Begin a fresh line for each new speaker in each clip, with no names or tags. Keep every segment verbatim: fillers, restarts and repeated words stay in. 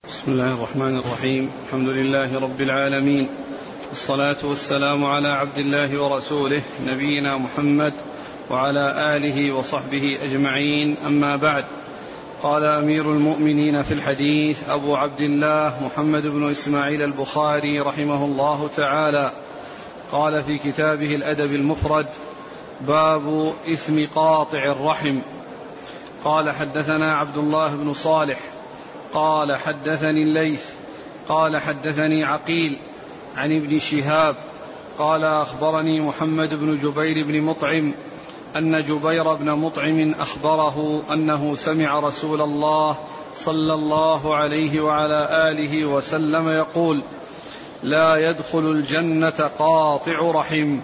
بسم الله الرحمن الرحيم. الحمد لله رب العالمين، والصلاة والسلام على عبد الله ورسوله نبينا محمد وعلى آله وصحبه أجمعين، أما بعد. قال أمير المؤمنين في الحديث أبو عبد الله محمد بن إسماعيل البخاري رحمه الله تعالى، قال في كتابه الأدب المفرد: باب إثم قاطع الرحم. قال حدثنا عبد الله بن صالح قال حدثني الليث قال حدثني عقيل عن ابن شهاب قال أخبرني محمد بن جبير بن مطعم أن جبير بن مطعم أخبره أنه سمع رسول الله صلى الله عليه وعلى آله وسلم يقول: لا يدخل الجنة قاطع رحم.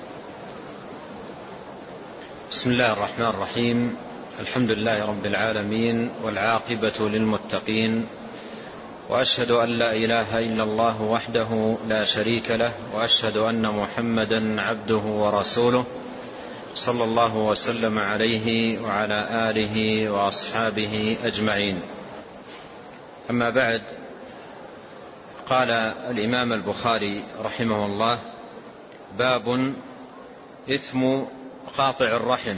بسم الله الرحمن الرحيم. الحمد لله رب العالمين، والعاقبة للمتقين، وأشهد أن لا إله إلا الله وحده لا شريك له، وأشهد أن محمدا عبده ورسوله صلى الله وسلم عليه وعلى آله وأصحابه أجمعين. أما بعد، قال الإمام البخاري رحمه الله: باب إثم قاطع الرحم.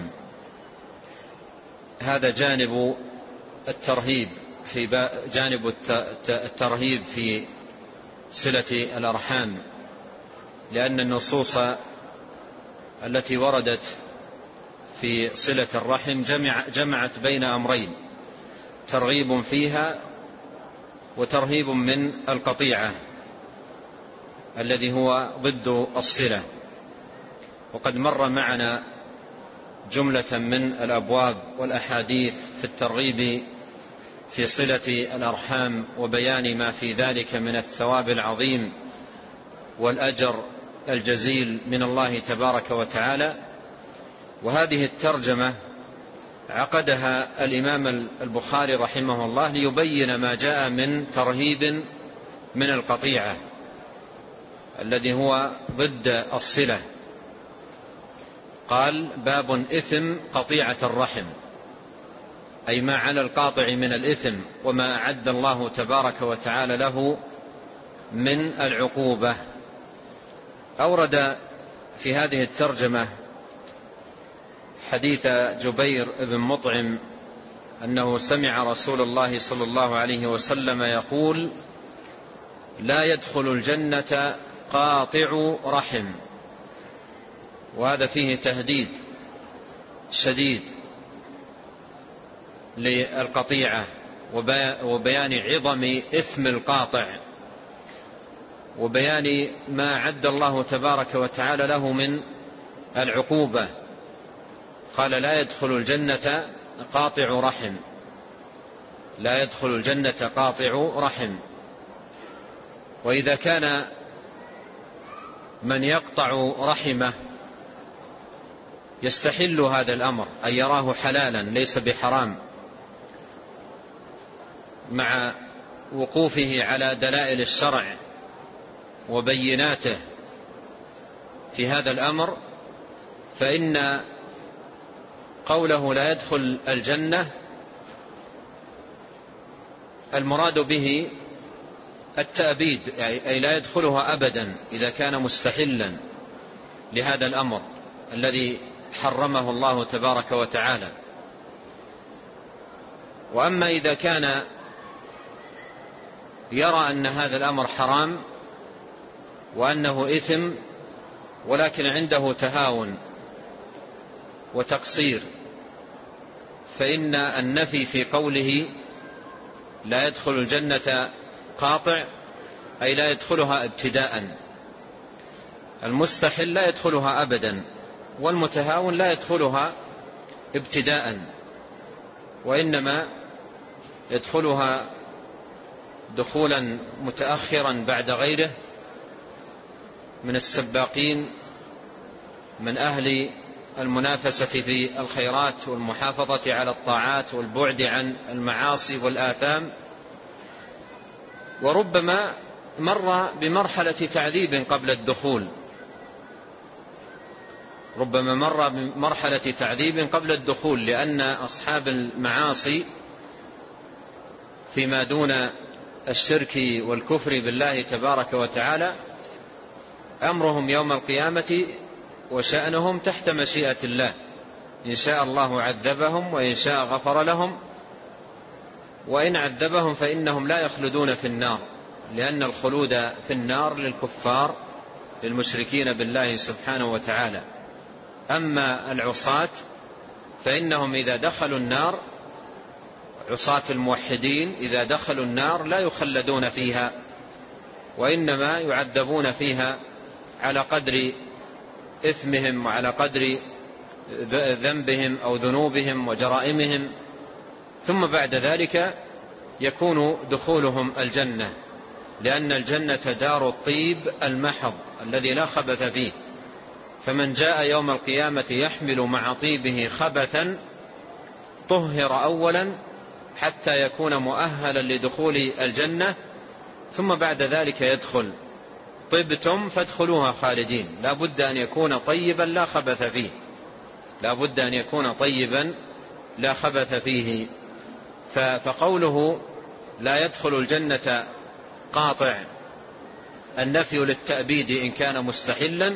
هذا جانب الترهيب في جانب الترهيب في صلة الأرحام، لأن النصوص التي وردت في صلة الرحم جمع جمعت بين أمرين: ترغيب فيها وترهيب من القطيعة الذي هو ضد الصلة. وقد مر معنا جملة من الأبواب والأحاديث في الترغيب في صلة الأرحام وبيان ما في ذلك من الثواب العظيم والأجر الجزيل من الله تبارك وتعالى. وهذه الترجمة عقدها الإمام البخاري رحمه الله ليبين ما جاء من ترهيب من القطيعة الذي هو ضد الصلة. قال: باب إثم قطيعة الرحم، أي ما على القاطع من الإثم وما أعد الله تبارك وتعالى له من العقوبة. أورد في هذه الترجمة حديث جبير بن مطعم أنه سمع رسول الله صلى الله عليه وسلم يقول: لا يدخل الجنة قاطع رحم. وهذا فيه تهديد شديد للقطيعة وبيان عظم إثم القاطع وبيان ما أعد الله تبارك وتعالى له من العقوبة. قال: لا يدخل الجنة قاطع رحم، لا يدخل الجنة قاطع رحم. وإذا كان من يقطع رحمه يستحل هذا الأمر، أي يراه حلالا ليس بحرام، مع وقوفه على دلائل الشرع وبيناته في هذا الأمر، فإن قوله لا يدخل الجنة المراد به التأبيد، أي لا يدخلها أبدا إذا كان مستحلا لهذا الأمر الذي حرمه الله تبارك وتعالى. وأما إذا كان يرى أن هذا الأمر حرام وأنه إثم، ولكن عنده تهاون وتقصير، فإن النفي في قوله لا يدخل الجنة قاطع أي لا يدخلها ابتداء. المستحل لا يدخلها أبدا، والمتهاون لا يدخلها ابتداء، وإنما يدخلها دخولا متأخرا بعد غيره من السباقين، من أهل المنافسة في الخيرات والمحافظة على الطاعات والبعد عن المعاصي والآثام. وربما مر بمرحلة تعذيب قبل الدخول، ربما مر بمرحلة تعذيب قبل الدخول، لأن أصحاب المعاصي فيما دون الشرك والكفر بالله تبارك وتعالى أمرهم يوم القيامة وشأنهم تحت مشيئة الله، إن شاء الله عذبهم وإن شاء غفر لهم، وإن عذبهم فإنهم لا يخلدون في النار، لأن الخلود في النار للكفار للمشركين بالله سبحانه وتعالى. أما العصاة فإنهم إذا دخلوا النار، عصاة الموحدين إذا دخلوا النار لا يخلدون فيها، وإنما يعذبون فيها على قدر إثمهم وعلى قدر ذنبهم أو ذنوبهم وجرائمهم، ثم بعد ذلك يكون دخولهم الجنة، لأن الجنة دار الطيب المحض الذي لا خبث فيه. فمن جاء يوم القيامة يحمل مع طيبه خبثا طهر أولا حتى يكون مؤهلا لدخول الجنة، ثم بعد ذلك يدخل. طبتم فادخلوها خالدين، لا بد أن يكون طيبا لا خبث فيه، لا بد أن يكون طيبا لا خبث فيه. فقوله لا يدخل الجنة قاطع النفي للتأبيد إن كان مستحلا،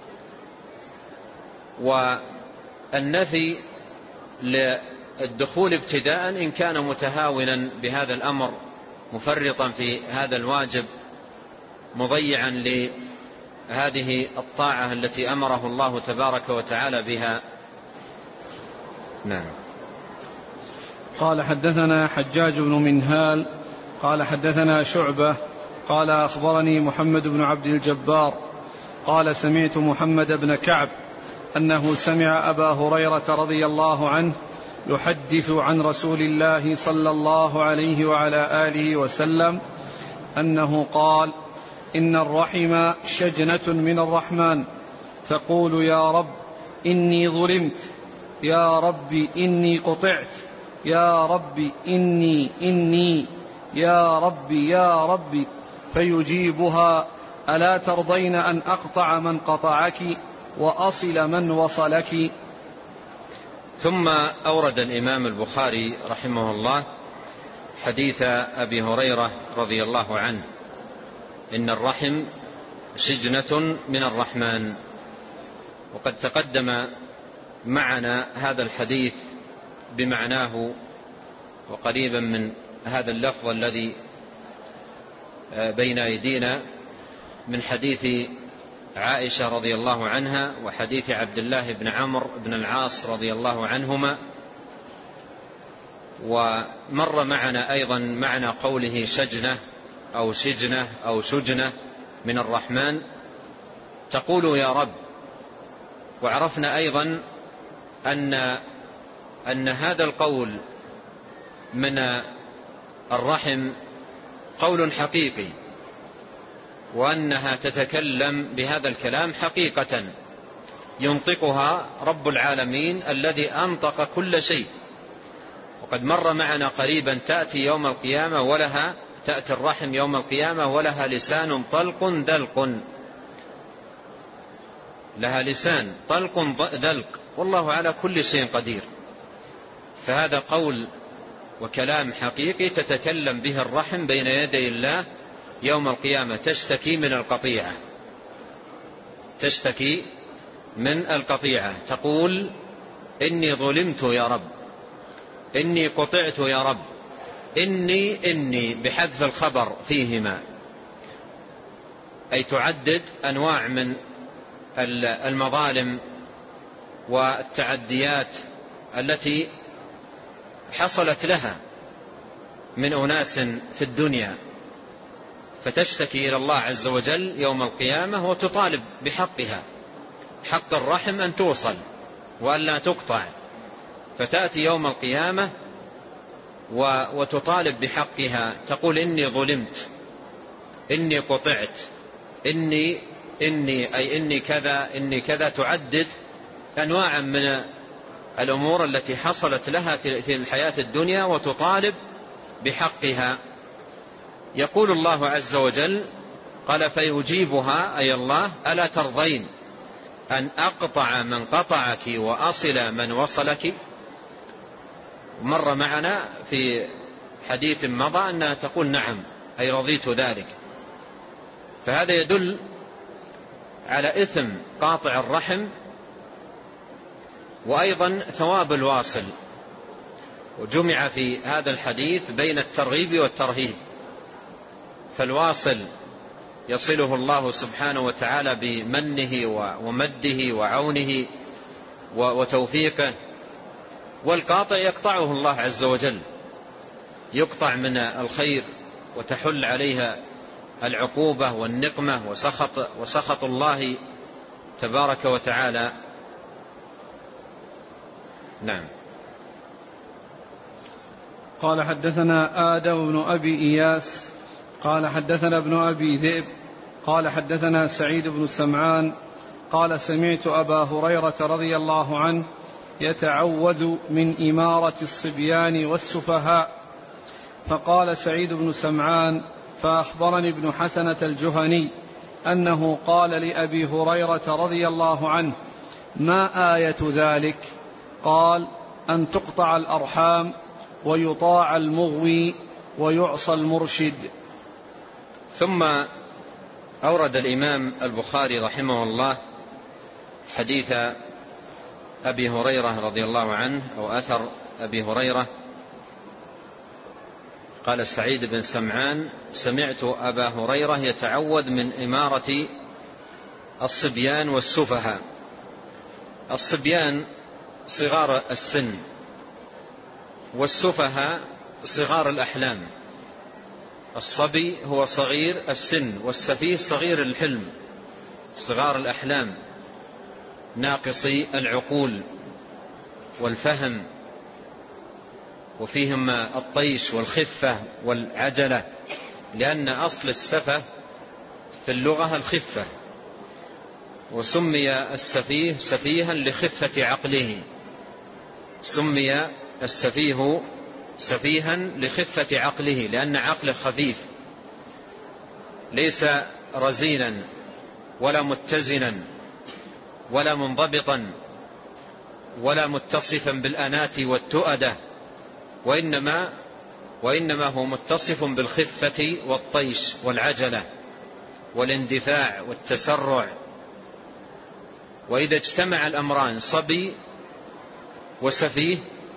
والنفي للدخول ابتداء إن كان متهاونا بهذا الأمر، مفرطا في هذا الواجب، مضيعا لهذه الطاعة التي أمره الله تبارك وتعالى بها. نعم.
قال حدثنا حجاج بن منهال قال حدثنا شعبة قال أخبرني محمد بن عبد الجبار قال سمعت محمد بن كعب أنه سمع أبا هريرة رضي الله عنه يحدث عن رسول الله صلى الله عليه وعلى آله وسلم أنه قال: إن الرحم شجنة من الرحمن تقول يا رب إني ظلمت، يا رب إني قطعت، يا رب إني إني يا رب يا رب، فيجيبها: ألا ترضين أن أقطع من قطعك وأصل من وصلك.
ثم أورد الإمام البخاري رحمه الله حديث أبي هريرة رضي الله عنه: إن الرحم شجنة من الرحمن. وقد تقدم معنا هذا الحديث بمعناه وقريبا من هذا اللفظ الذي بين أيدينا من حديث عائشة رضي الله عنها وحديث عبد الله بن عمرو بن العاص رضي الله عنهما. ومر معنا أيضا معنى قوله شجنة أو شجنة أو شجنة من الرحمن تقول يا رب. وعرفنا أيضا أن أن هذا القول من الرحم قول حقيقي، وأنها تتكلم بهذا الكلام حقيقة ينطقها رب العالمين الذي أنطق كل شيء. وقد مر معنا قريبا تأتي يوم القيامة ولها تأتي الرحم يوم القيامة ولها لسان طلق دلق، لها لسان طلق دلق، والله على كل شيء قدير. فهذا قول وكلام حقيقي تتكلم به الرحم بين يدي الله يوم القيامة، تشتكي من القطيعة، تشتكي من القطيعة، تقول إني ظلمت يا رب، إني قطعت يا رب، إني إني بحذف الخبر فيهما، أي تعدد أنواع من المظالم والتعديات التي حصلت لها من أناس في الدنيا، فتشتكي إلى الله عز وجل يوم القيامة وتطالب بحقها، حق الرحم أن توصل وأن لا تقطع. فتأتي يوم القيامة وتطالب بحقها، تقول إني ظلمت، إني قطعت، إني إني أي إني كذا إني كذا، تعدد أنواعا من الأمور التي حصلت لها في الحياة الدنيا وتطالب بحقها. يقول الله عز وجل قال فيجيبها أي الله: ألا ترضين أن أقطع من قطعك وأصل من وصلك. مر معنا في حديث مضى أنها تقول نعم، أي رضيت ذلك. فهذا يدل على إثم قاطع الرحم، وأيضا ثواب الواصل. وجمع في هذا الحديث بين الترغيب والترهيب، فالواصل يصله الله سبحانه وتعالى بمنه ومده وعونه وتوفيقه، والقاطع يقطعه الله عز وجل، يقطع من الخير وتحل عليها العقوبة والنقمة وسخط, وسخط الله تبارك وتعالى. نعم.
قال حدثنا آدم بن أبي إياس قال حدثنا ابن أبي ذئب قال حدثنا سعيد بن سمعان قال سمعت أبا هريرة رضي الله عنه يتعوذ من إمارة الصبيان والسفهاء. فقال سعيد بن سمعان: فأخبرني ابن حسنة الجهني أنه قال لأبي هريرة رضي الله عنه: ما آية ذلك؟ قال: أن تقطع الأرحام ويطاع المغوي ويعصى المرشد.
ثم أورد الإمام البخاري رحمه الله حديث أبي هريرة رضي الله عنه، أو أثر أبي هريرة. قال سعيد بن سمعان: سمعت أبا هريرة يتعوذ من إمارة الصبيان والسفهاء. الصبيان صغار السن، والسفهاء صغار الأحلام. الصبي هو صغير السن، والسفيه صغير الحلم، صغار الأحلام، ناقصي العقول والفهم، وفيهم الطيش والخفة والعجلة، لأن أصل السفة في اللغة الخفة، وسمي السفيه سفيها لخفة عقله، سمي السفيه سفيها لخفة عقله، لأن عقله خفيف، ليس رزينا ولا متزنا ولا منضبطا ولا متصفا بالأنات والتؤدة، وإنما, وإنما هو متصف بالخفة والطيش والعجلة والاندفاع والتسرع. وإذا اجتمع الأمران صبي وسفيه،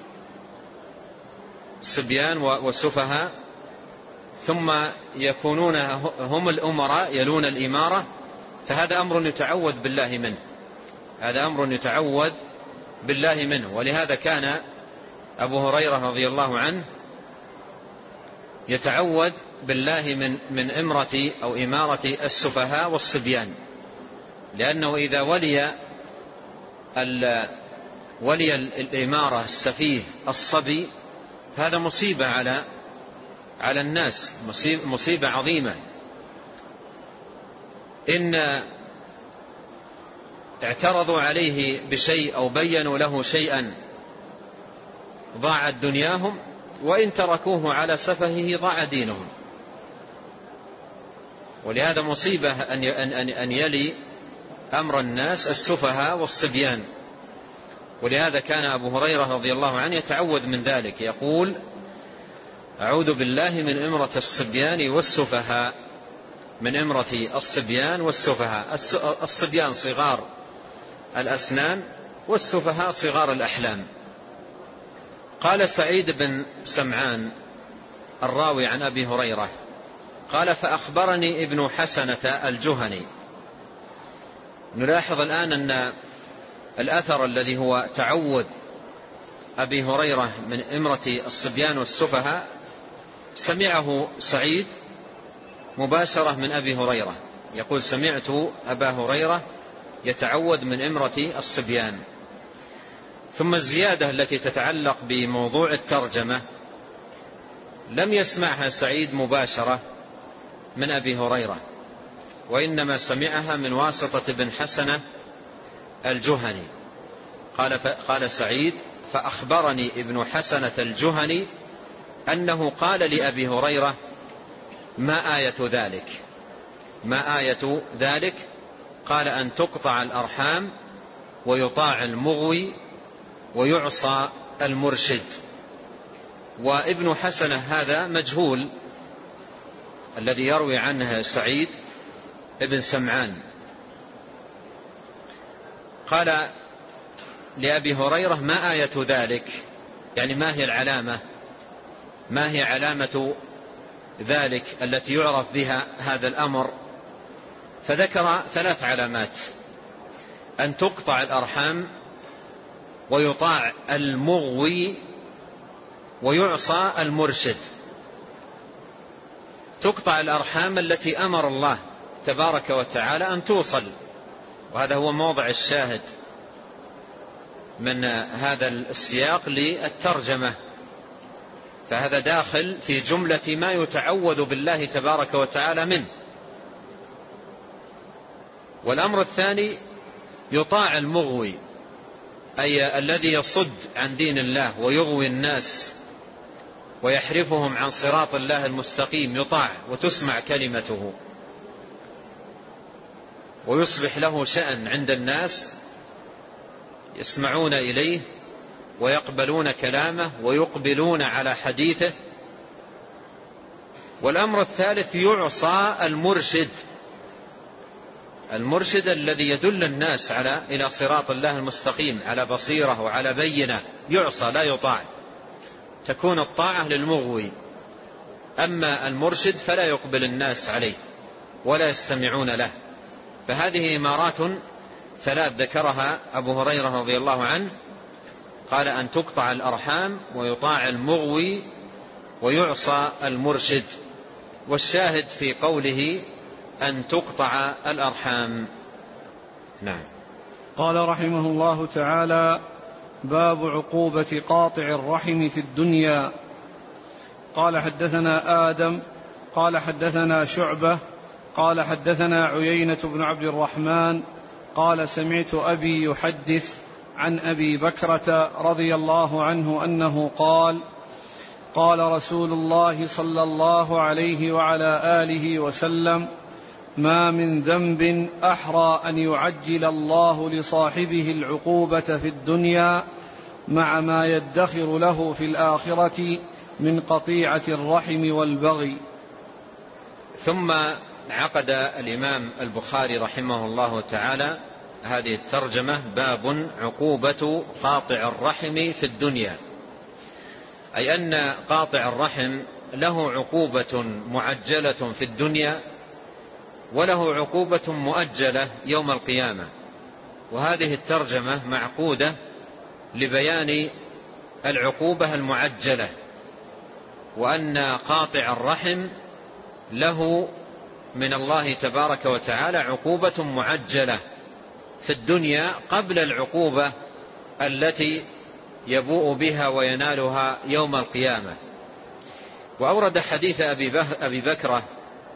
صبيان وسفهاء، ثم يكونون هم الأمراء يلون الإمارة، فهذا أمر يتعوذ بالله منه، هذا أمر يتعوذ بالله منه. ولهذا كان أبو هريرة رضي الله عنه يتعوذ بالله من من إمرة أو إمارة السفهاء والصبيان، لأنه إذا ولي ولي الإمارة السفيه الصبي، هذا مصيبة على على الناس، مصيبة عظيمة. إن اعترضوا عليه بشيء أو بينوا له شيئا ضاعت دنياهم، وإن تركوه على سفهه ضاع دينهم. ولهذا مصيبة أن يلي أمر الناس السفهاء والصبيان. ولهذا كان أبو هريرة رضي الله عنه يتعوذ من ذلك، يقول: أعوذ بالله من إمرة الصبيان والسفهاء، من إمرة الصبيان والسفهاء. الصبيان صغار الأسنان، والسفهاء صغار الأحلام. قال سعيد بن سمعان الراوي عن أبي هريرة قال: فأخبرني ابن حسنة الجهني. نلاحظ الآن أن الأثر الذي هو تعوذ أبي هريرة من إمرة الصبيان والسفهاء سمعه سعيد مباشرة من أبي هريرة، يقول: سمعت أبا هريرة يتعوذ من إمرة الصبيان. ثم الزيادة التي تتعلق بموضوع الترجمة لم يسمعها سعيد مباشرة من أبي هريرة، وإنما سمعها من واسطة ابن حسنة الجهني. قال, قال سعيد: فأخبرني ابن حسنة الجهني أنه قال لأبي هريرة: ما آية ذلك؟ ما آية ذلك؟ قال: أن تقطع الأرحام ويطاع المغوي ويعصى المرشد. وابن حسنة هذا مجهول، الذي يروي عنه سعيد ابن سمعان قال لأبي هريرة: ما آية ذلك؟ يعني ما هي العلامة، ما هي علامة ذلك التي يعرف بها هذا الأمر؟ فذكر ثلاث علامات: أن تقطع الأرحام، ويطاع المغوي، ويعصى المرشد. تقطع الأرحام التي أمر الله تبارك وتعالى أن توصل، وهذا هو موضع الشاهد من هذا السياق للترجمة، فهذا داخل في جملة ما يتعوذ بالله تبارك وتعالى منه. والأمر الثاني يطاع المغوي، أي الذي يصد عن دين الله ويغوي الناس ويحرفهم عن صراط الله المستقيم، يطاع وتسمع كلمته ويصبح له شأن عند الناس، يسمعون إليه ويقبلون كلامه ويقبلون على حديثه. والأمر الثالث يعصى المرشد، المرشد الذي يدل الناس على إلى صراط الله المستقيم على بصيرة وعلى بينة، يعصى لا يطاع، تكون الطاعة للمغوي، أما المرشد فلا يقبل الناس عليه ولا يستمعون له. فهذه إمارات ثلاث ذكرها أبو هريرة رضي الله عنه، قال: أن تقطع الأرحام، ويطاع المغوي، ويعصى المرشد. والشاهد في قوله أن تقطع الأرحام. نعم.
قال رحمه الله تعالى: باب عقوبة قاطع الرحم في الدنيا. قال: حدثنا آدم قال حدثنا شعبة قال حدثنا عيينة بن عبد الرحمن قال: سمعت أبي يحدث عن أبي بكرة رضي الله عنه أنه قال: قال رسول الله صلى الله عليه وعلى آله وسلم: ما من ذنب أحرى أن يعجل الله لصاحبه العقوبة في الدنيا مع ما يدخر له في الآخرة من قطيعة الرحم والبغي.
ثم عقد الإمام البخاري رحمه الله تعالى هذه الترجمة: باب عقوبة قاطع الرحم في الدنيا، أي أن قاطع الرحم له عقوبة معجلة في الدنيا، وله عقوبة مؤجلة يوم القيامة. وهذه الترجمة معقودة لبيان العقوبة المعجلة، وأن قاطع الرحم له من الله تبارك وتعالى عقوبة معجلة في الدنيا قبل العقوبة التي يبوء بها وينالها يوم القيامة. وأورد حديث أبي بكرة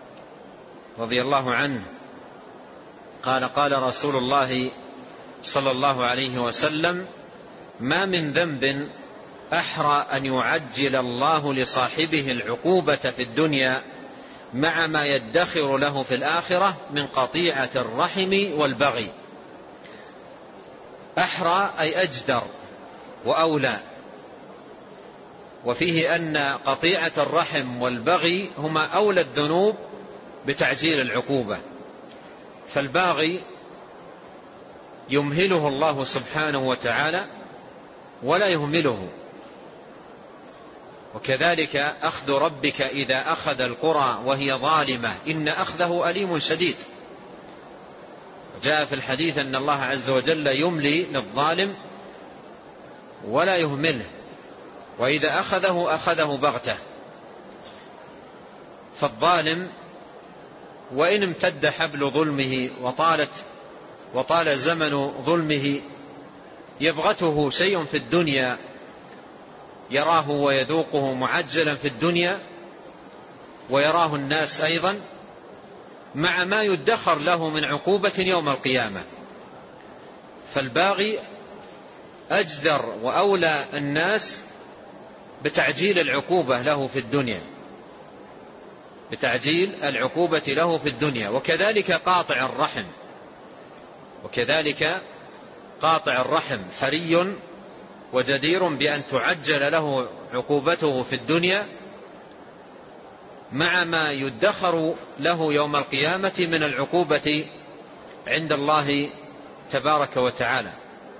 رضي الله عنه قال: قال رسول الله صلى الله عليه وسلم: ما من ذنب أحرى أن يعجل الله لصاحبه العقوبة في الدنيا مع ما يدخر له في الآخرة من قطيعة الرحم والبغي. أحرى أي أجدر وأولى، وفيه أن قطيعة الرحم والبغي هما أولى الذنوب بتعجيل العقوبة. فالباغي يمهله الله سبحانه وتعالى ولا يهمله، وكذلك أخذ ربك إذا أخذ القرى وهي ظالمة إن أخذه أليم شديد. جاء في الحديث أن الله عز وجل يملي للظالم ولا يهمله، وإذا أخذه أخذه بغتة. فالظالم وإن امتد حبل ظلمه وطالت وطال زمن ظلمه يبغته شيء في الدنيا، يراه ويذوقه معجلا في الدنيا، ويراه الناس أيضا، مع ما يدخر له من عقوبة يوم القيامة. فالباغي أجدر وأولى الناس بتعجيل العقوبة له في الدنيا، بتعجيل العقوبة له في الدنيا. وكذلك قاطع الرحم، وكذلك قاطع الرحم حري وجدير بأن تعجل له عقوبته في الدنيا مع ما يدخر له يوم القيامة من العقوبة عند الله تبارك وتعالى.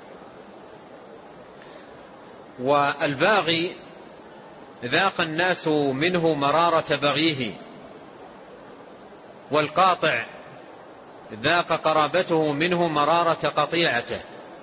والباغي ذاق الناس منه مرارة بغيه، والقاطع ذاق قرابته منه مرارة قطيعته،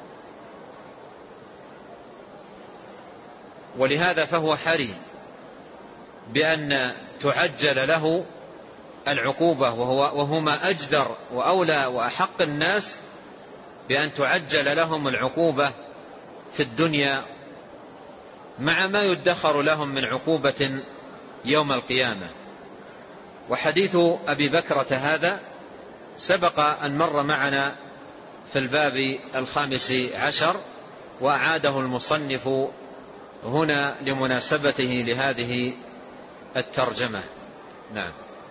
ولهذا فهو حري بأن تعجل له العقوبة، وهو وهما أجدر وأولى وأحق الناس بأن تعجل لهم العقوبة في الدنيا مع ما يدخر لهم من عقوبة يوم القيامة. وحديث أبي بكرة هذا سبق أن مر معنا في الباب الخامس عشر، وأعاده المصنف هنا لمناسبته لهذه الترجمة. نعم.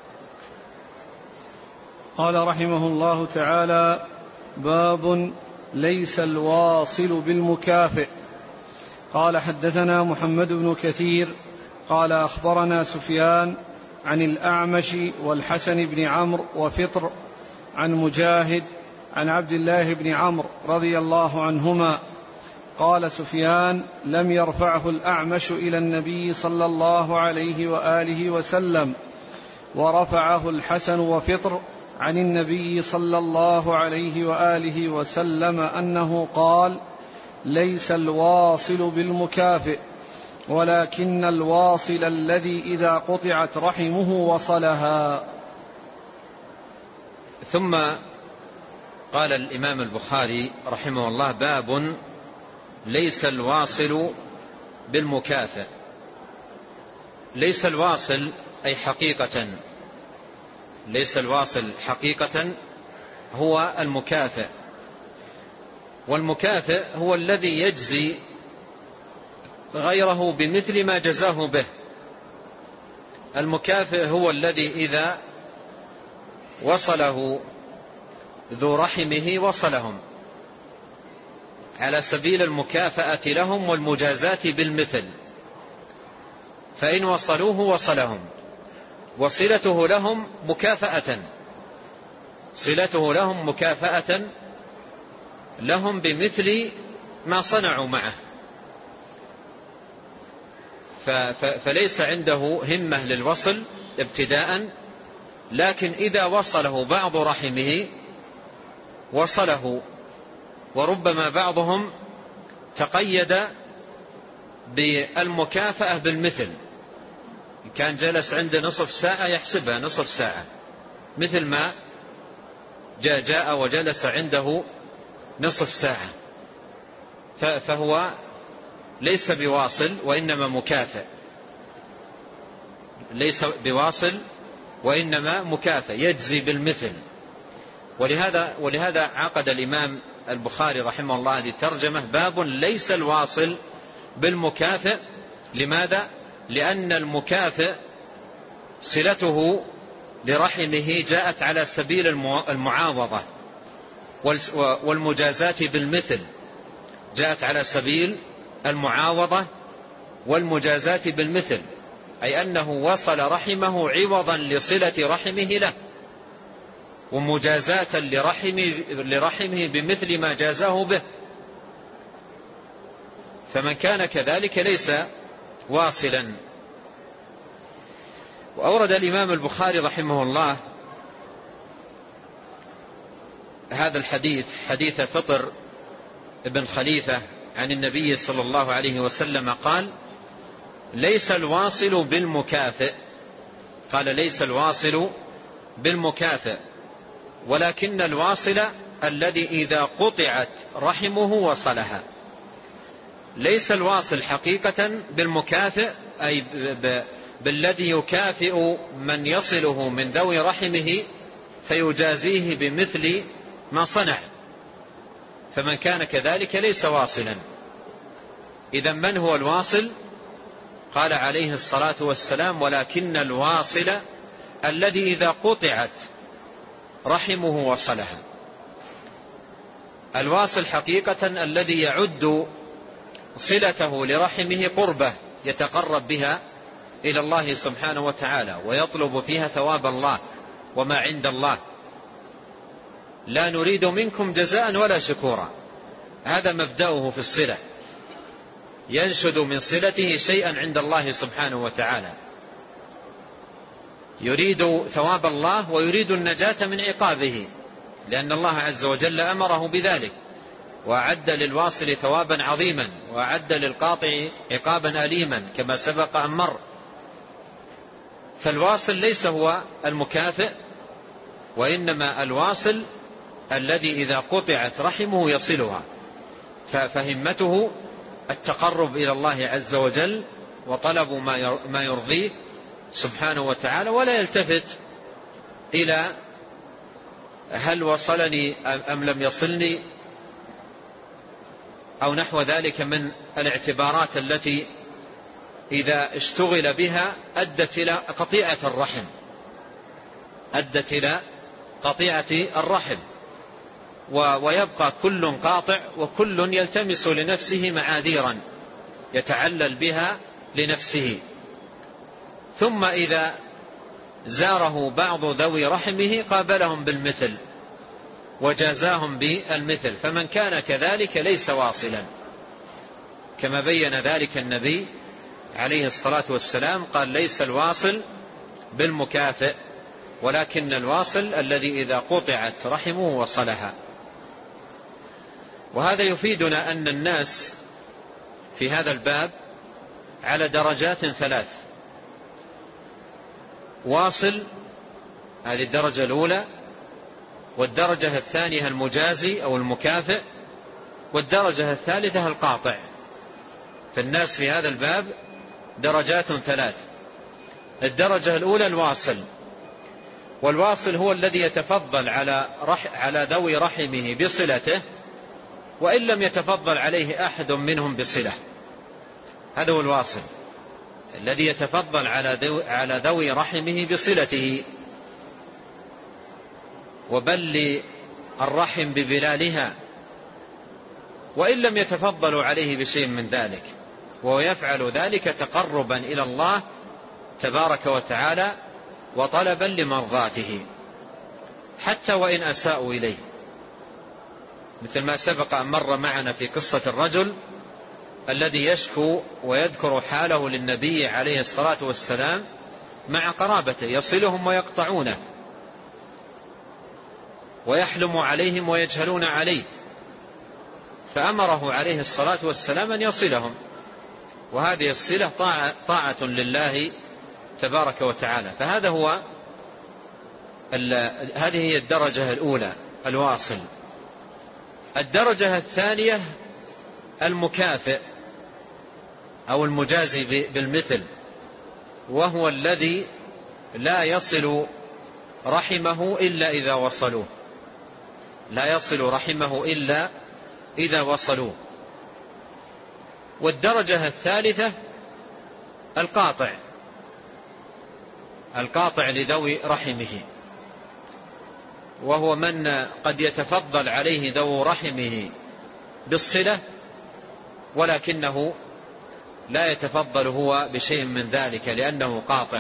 قال رحمه الله تعالى: باب ليس الواصل بالمكافئ. قال: حدثنا محمد بن كثير قال: أخبرنا سفيان عن الأعمش والحسن بن عمرو وفطر عن مجاهد عن عبد الله بن عمرو رضي الله عنهما قال سفيان: لم يرفعه الأعمش إلى النبي صلى الله عليه وآله وسلم، ورفعه الحسن وفطر عن النبي صلى الله عليه وآله وسلم أنه قال: ليس الواصل بالمكافئ، ولكن الواصل الذي إذا قطعت رحمه وصلها.
ثم قال الإمام البخاري رحمه الله: باب ليس الواصل بالمكافئ. ليس الواصل أي حقيقة، ليس الواصل حقيقة هو المكافئ، والمكافئ هو الذي يجزي غيره بمثل ما جزاه به. المكافئ هو الذي إذا وصله ذو رحمه وصلهم على سبيل المكافأة لهم والمجازاة بالمثل، فإن وصلوه وصلهم، وصلته لهم مكافأة، صلته لهم مكافأة لهم بمثل ما صنعوا معه، فليس عنده همة للوصل ابتداء، لكن إذا وصله بعض رحمه وصله. وربما بعضهم تقيد بالمكافأة بالمثل، كان جلس عنده نصف ساعة يحسبها نصف ساعة، مثل ما جاء, جاء وجلس عنده نصف ساعة، فهو ليس بواصل وإنما مكافئ، ليس بواصل وإنما مكافئ يجزي بالمثل. ولهذا, ولهذا عقد الإمام البخاري رحمه الله هذه الترجمة: باب ليس الواصل بالمكافئ. لماذا؟ لأن المكافئ صلته لرحمه جاءت على سبيل المعاوضة، والمجازاة بالمثل جاءت على سبيل المعاوضة والمجازاة بالمثل، أي أنه وصل رحمه عوضا لصلة رحمه له، ومجازاة لرحمه, لرحمه بمثل ما جازاه به. فمن كان كذلك ليس واصلا. وأورد الإمام البخاري رحمه الله هذا الحديث، حديث فطر ابن خليفة عن النبي صلى الله عليه وسلم قال: ليس الواصل بالمكافئ، قال: ليس الواصل بالمكافئ، ولكن الواصل الذي إذا قطعت رحمه وصلها. ليس الواصل حقيقة بالمكافئ، أي بالذي يكافئ من يصله من ذوي رحمه فيجازيه بمثل ما صنع، فمن كان كذلك ليس واصلا. إذا من هو الواصل؟ قال عليه الصلاة والسلام: ولكن الواصل الذي إذا قطعت رحمه وصلها. الواصل حقيقة الذي يعد صلته لرحمه قربة يتقرب بها إلى الله سبحانه وتعالى ويطلب فيها ثواب الله وما عند الله. لا نريد منكم جزاء ولا شكورا، هذا مبدأه في الصلة، ينشد من صلته شيئا عند الله سبحانه وتعالى، يريد ثواب الله ويريد النجاة من عقابه، لأن الله عز وجل أمره بذلك، وأعد للواصل ثوابا عظيما، وأعد للقاطع عقابا أليما كما سبق أن مر. فالواصل ليس هو المكافئ، وإنما الواصل الذي إذا قطعت رحمه يصلها، فهمته التقرب إلى الله عز وجل وطلب ما يرضيه سبحانه وتعالى، ولا يلتفت إلى هل وصلني أم لم يصلني أو نحو ذلك من الاعتبارات التي إذا اشتغل بها أدت إلى قطيعة الرحم أدت إلى قطيعة الرحم ويبقى كل قاطع وكل يلتمس لنفسه معاذيرا يتعلل بها لنفسه. ثم إذا زاره بعض ذوي رحمه قابلهم بالمثل وجازاهم بالمثل، فمن كان كذلك ليس واصلا، كما بين ذلك النبي عليه الصلاة والسلام، قال ليس الواصل بالمكافئ، ولكن الواصل الذي إذا قطعت رحمه وصلها. وهذا يفيدنا أن الناس في هذا الباب على درجات ثلاث: واصل، هذه الدرجة الأولى، والدرجة الثانية المجازي أو المكافئ، والدرجة الثالثة القاطع. فالناس في هذا الباب درجات ثلاث. الدرجة الأولى الواصل، والواصل هو الذي يتفضل على, رح على ذوي رحمه بصلته وإن لم يتفضل عليه أحد منهم بصلة. هذا هو الواصل الذي يتفضل على ذوي رحمه بصلته وبل الرحم ببلالها، وإن لم يتفضلوا عليه بشيء من ذلك، وهو يفعل ذلك تقربا إلى الله تبارك وتعالى وطلبا لمرضاته، حتى وإن أساءوا إليه، مثل ما سبق أن مر معنا في قصة الرجل الذي يشكو ويذكر حاله للنبي عليه الصلاة والسلام مع قرابته، يصلهم ويقطعونه ويحلم عليهم ويجهلون عليه، فأمره عليه الصلاة والسلام أن يصلهم، وهذه الصلة طاعة, طاعة لله تبارك وتعالى. فهذا هو هذه هي الدرجة الأولى الواصل. الدرجة الثانية المكافئ أو المجازي بالمثل، وهو الذي لا يصل رحمه إلا إذا وصلوه، لا يصل رحمه إلا إذا وصلوه. والدرجة الثالثة القاطع، القاطع لذوي رحمه، وهو من قد يتفضل عليه ذو رحمه بالصلة ولكنه لا يتفضل هو بشيء من ذلك لأنه قاطع.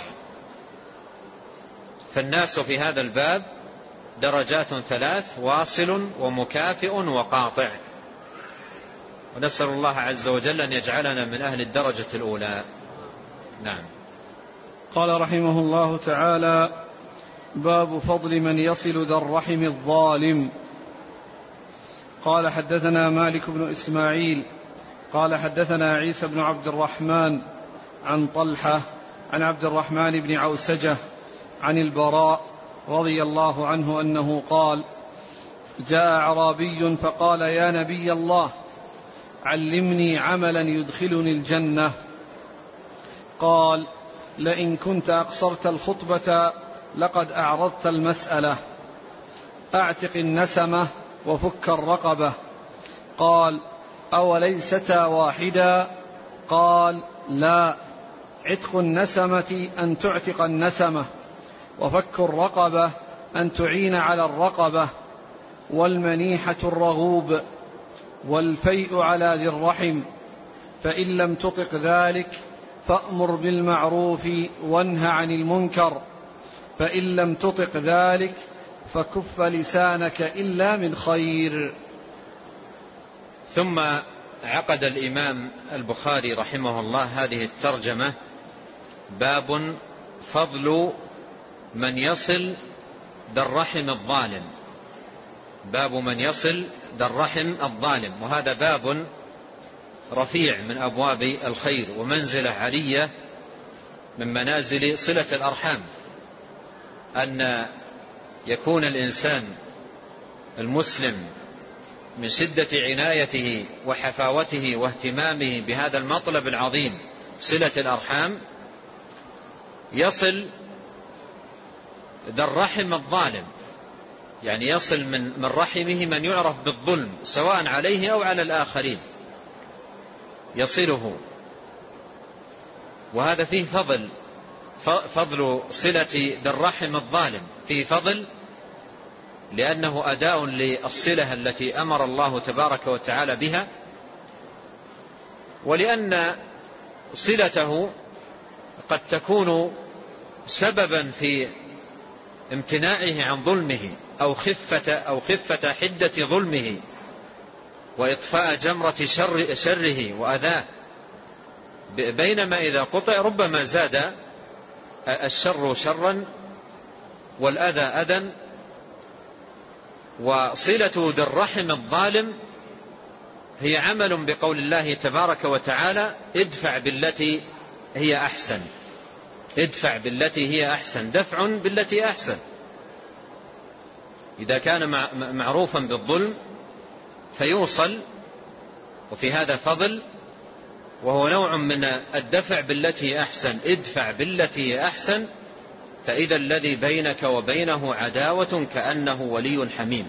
فالناس في هذا الباب درجات ثلاث: واصل ومكافئ وقاطع. ونسأل الله عز وجل أن يجعلنا من أهل الدرجة الأولى. نعم.
قال رحمه الله تعالى: باب فضل من يصل ذا الرحم الظالم. قال حدثنا مالك بن إسماعيل قال حدثنا عيسى بن عبد الرحمن عن طلحة عن عبد الرحمن بن عوسجة عن البراء رضي الله عنه أنه قال: جاء أعرابي فقال: يا نبي الله، علمني عملا يدخلني الجنة. قال: لئن كنت أقصرت الخطبة لقد أعرضت المسألة. أعتق النسمة وفك الرقبة. قال: أوليستا واحدا؟ قال: لا، عتق النسمة أن تعتق النسمة، وفك الرقبة أن تعين على الرقبة، والمنيحة الرغوب، والفيء على ذي الرحم، فإن لم تطق ذلك فأمر بالمعروف وانه عن المنكر، فإن لم تطق ذلك فكف لسانك إلا من خير.
ثم عقد الإمام البخاري رحمه الله هذه الترجمة: باب فضل من يصل ذا الرحم الظالم. باب من يصل ذا الرحم الظالم، وهذا باب رفيع من أبواب الخير ومنزلة عالية من منازل صلة الأرحام، أن يكون الإنسان المسلم من شدة عنايته وحفاوته واهتمامه بهذا المطلب العظيم صلة الأرحام يصل ذا الرحم الظالم، يعني يصل من من رحمه من يعرف بالظلم سواء عليه أو على الآخرين، يصله. وهذا فيه فضل، فضل صلة ذا الرحم الظالم فيه فضل، لأنه أداء للصلة التي أمر الله تبارك وتعالى بها، ولأن صلته قد تكون سببا في امتناعه عن ظلمه أو خفة, أو خفة حدة ظلمه وإطفاء جمرة شر شره وأذاه، بينما إذا قطع ربما زاد الشر شرا والأذى أذى. وصلة ذي الرحم الظالم هي عمل بقول الله تبارك وتعالى: ادفع بالتي هي أحسن. ادفع بالتي هي أحسن، دفع بالتي أحسن. إذا كان معروفا بالظلم فيوصل، وفي هذا فضل، وهو نوع من الدفع بالتي أحسن. ادفع بالتي أحسن، فإذا الذي بينك وبينه عداوة كأنه ولي حميم.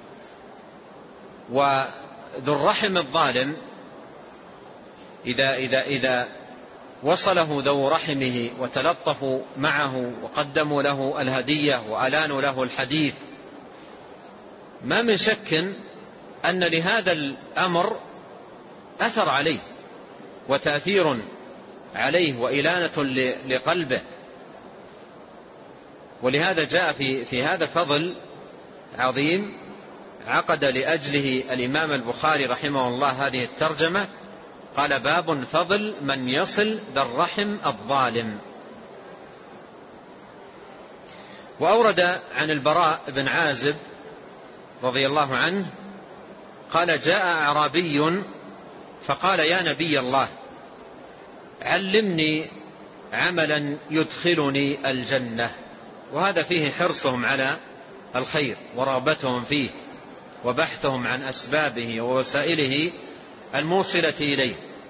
وذو الرحم الظالم إذا, إذا, إذا وصله ذو رحمه وتلطفوا معه وقدموا له الهدية وألانوا له الحديث، ما من شك أن لهذا الأمر أثر عليه وتأثير عليه وإلانة لقلبه. ولهذا جاء في, في هذا فضل عظيم عقد لأجله الإمام البخاري رحمه الله هذه الترجمة، قال: باب فضل من يصل ذا الرحم الظالم. وأورد عن البراء بن عازب رضي الله عنه قال: جاء أعرابي فقال: يا نبي الله، علمني عملا يدخلني الجنة. وهذا فيه حرصهم على الخير ورغبتهم فيه وبحثهم عن أسبابه ووسائله الموصلة إليه.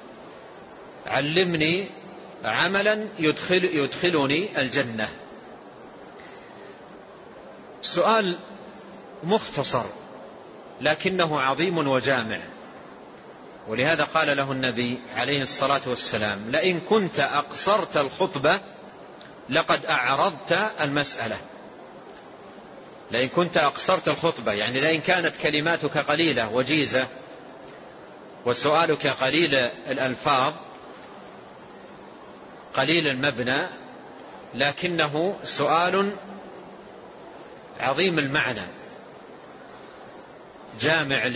علمني عملا يدخل يدخلني الجنة. سؤال مختصر لكنه عظيم وجامع، ولهذا قال له النبي عليه الصلاة والسلام: لئن كنت أقصرت الخطبة لقد أعرضت المسألة. لئن كنت أقصرت الخطبة يعني لئن كانت كلماتك قليلة وجيزة وسؤالك قليل الألفاظ قليل المبنى، لكنه سؤال عظيم المعنى جامع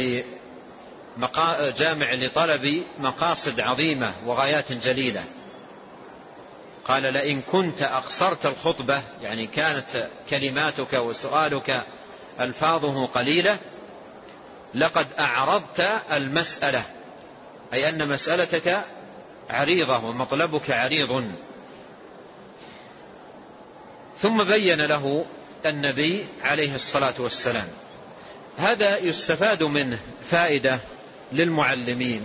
جامع لطلب مقاصد عظيمة وغايات جليلة. قال: لئن كنت أقصرت الخطبة يعني كانت كلماتك وسؤالك ألفاظه قليلة، لقد أعرضت المسألة، أي أن مسألتك عريضة ومطلبك عريض. ثم بين له النبي عليه الصلاة والسلام. هذا يستفاد منه فائدة للمعلمين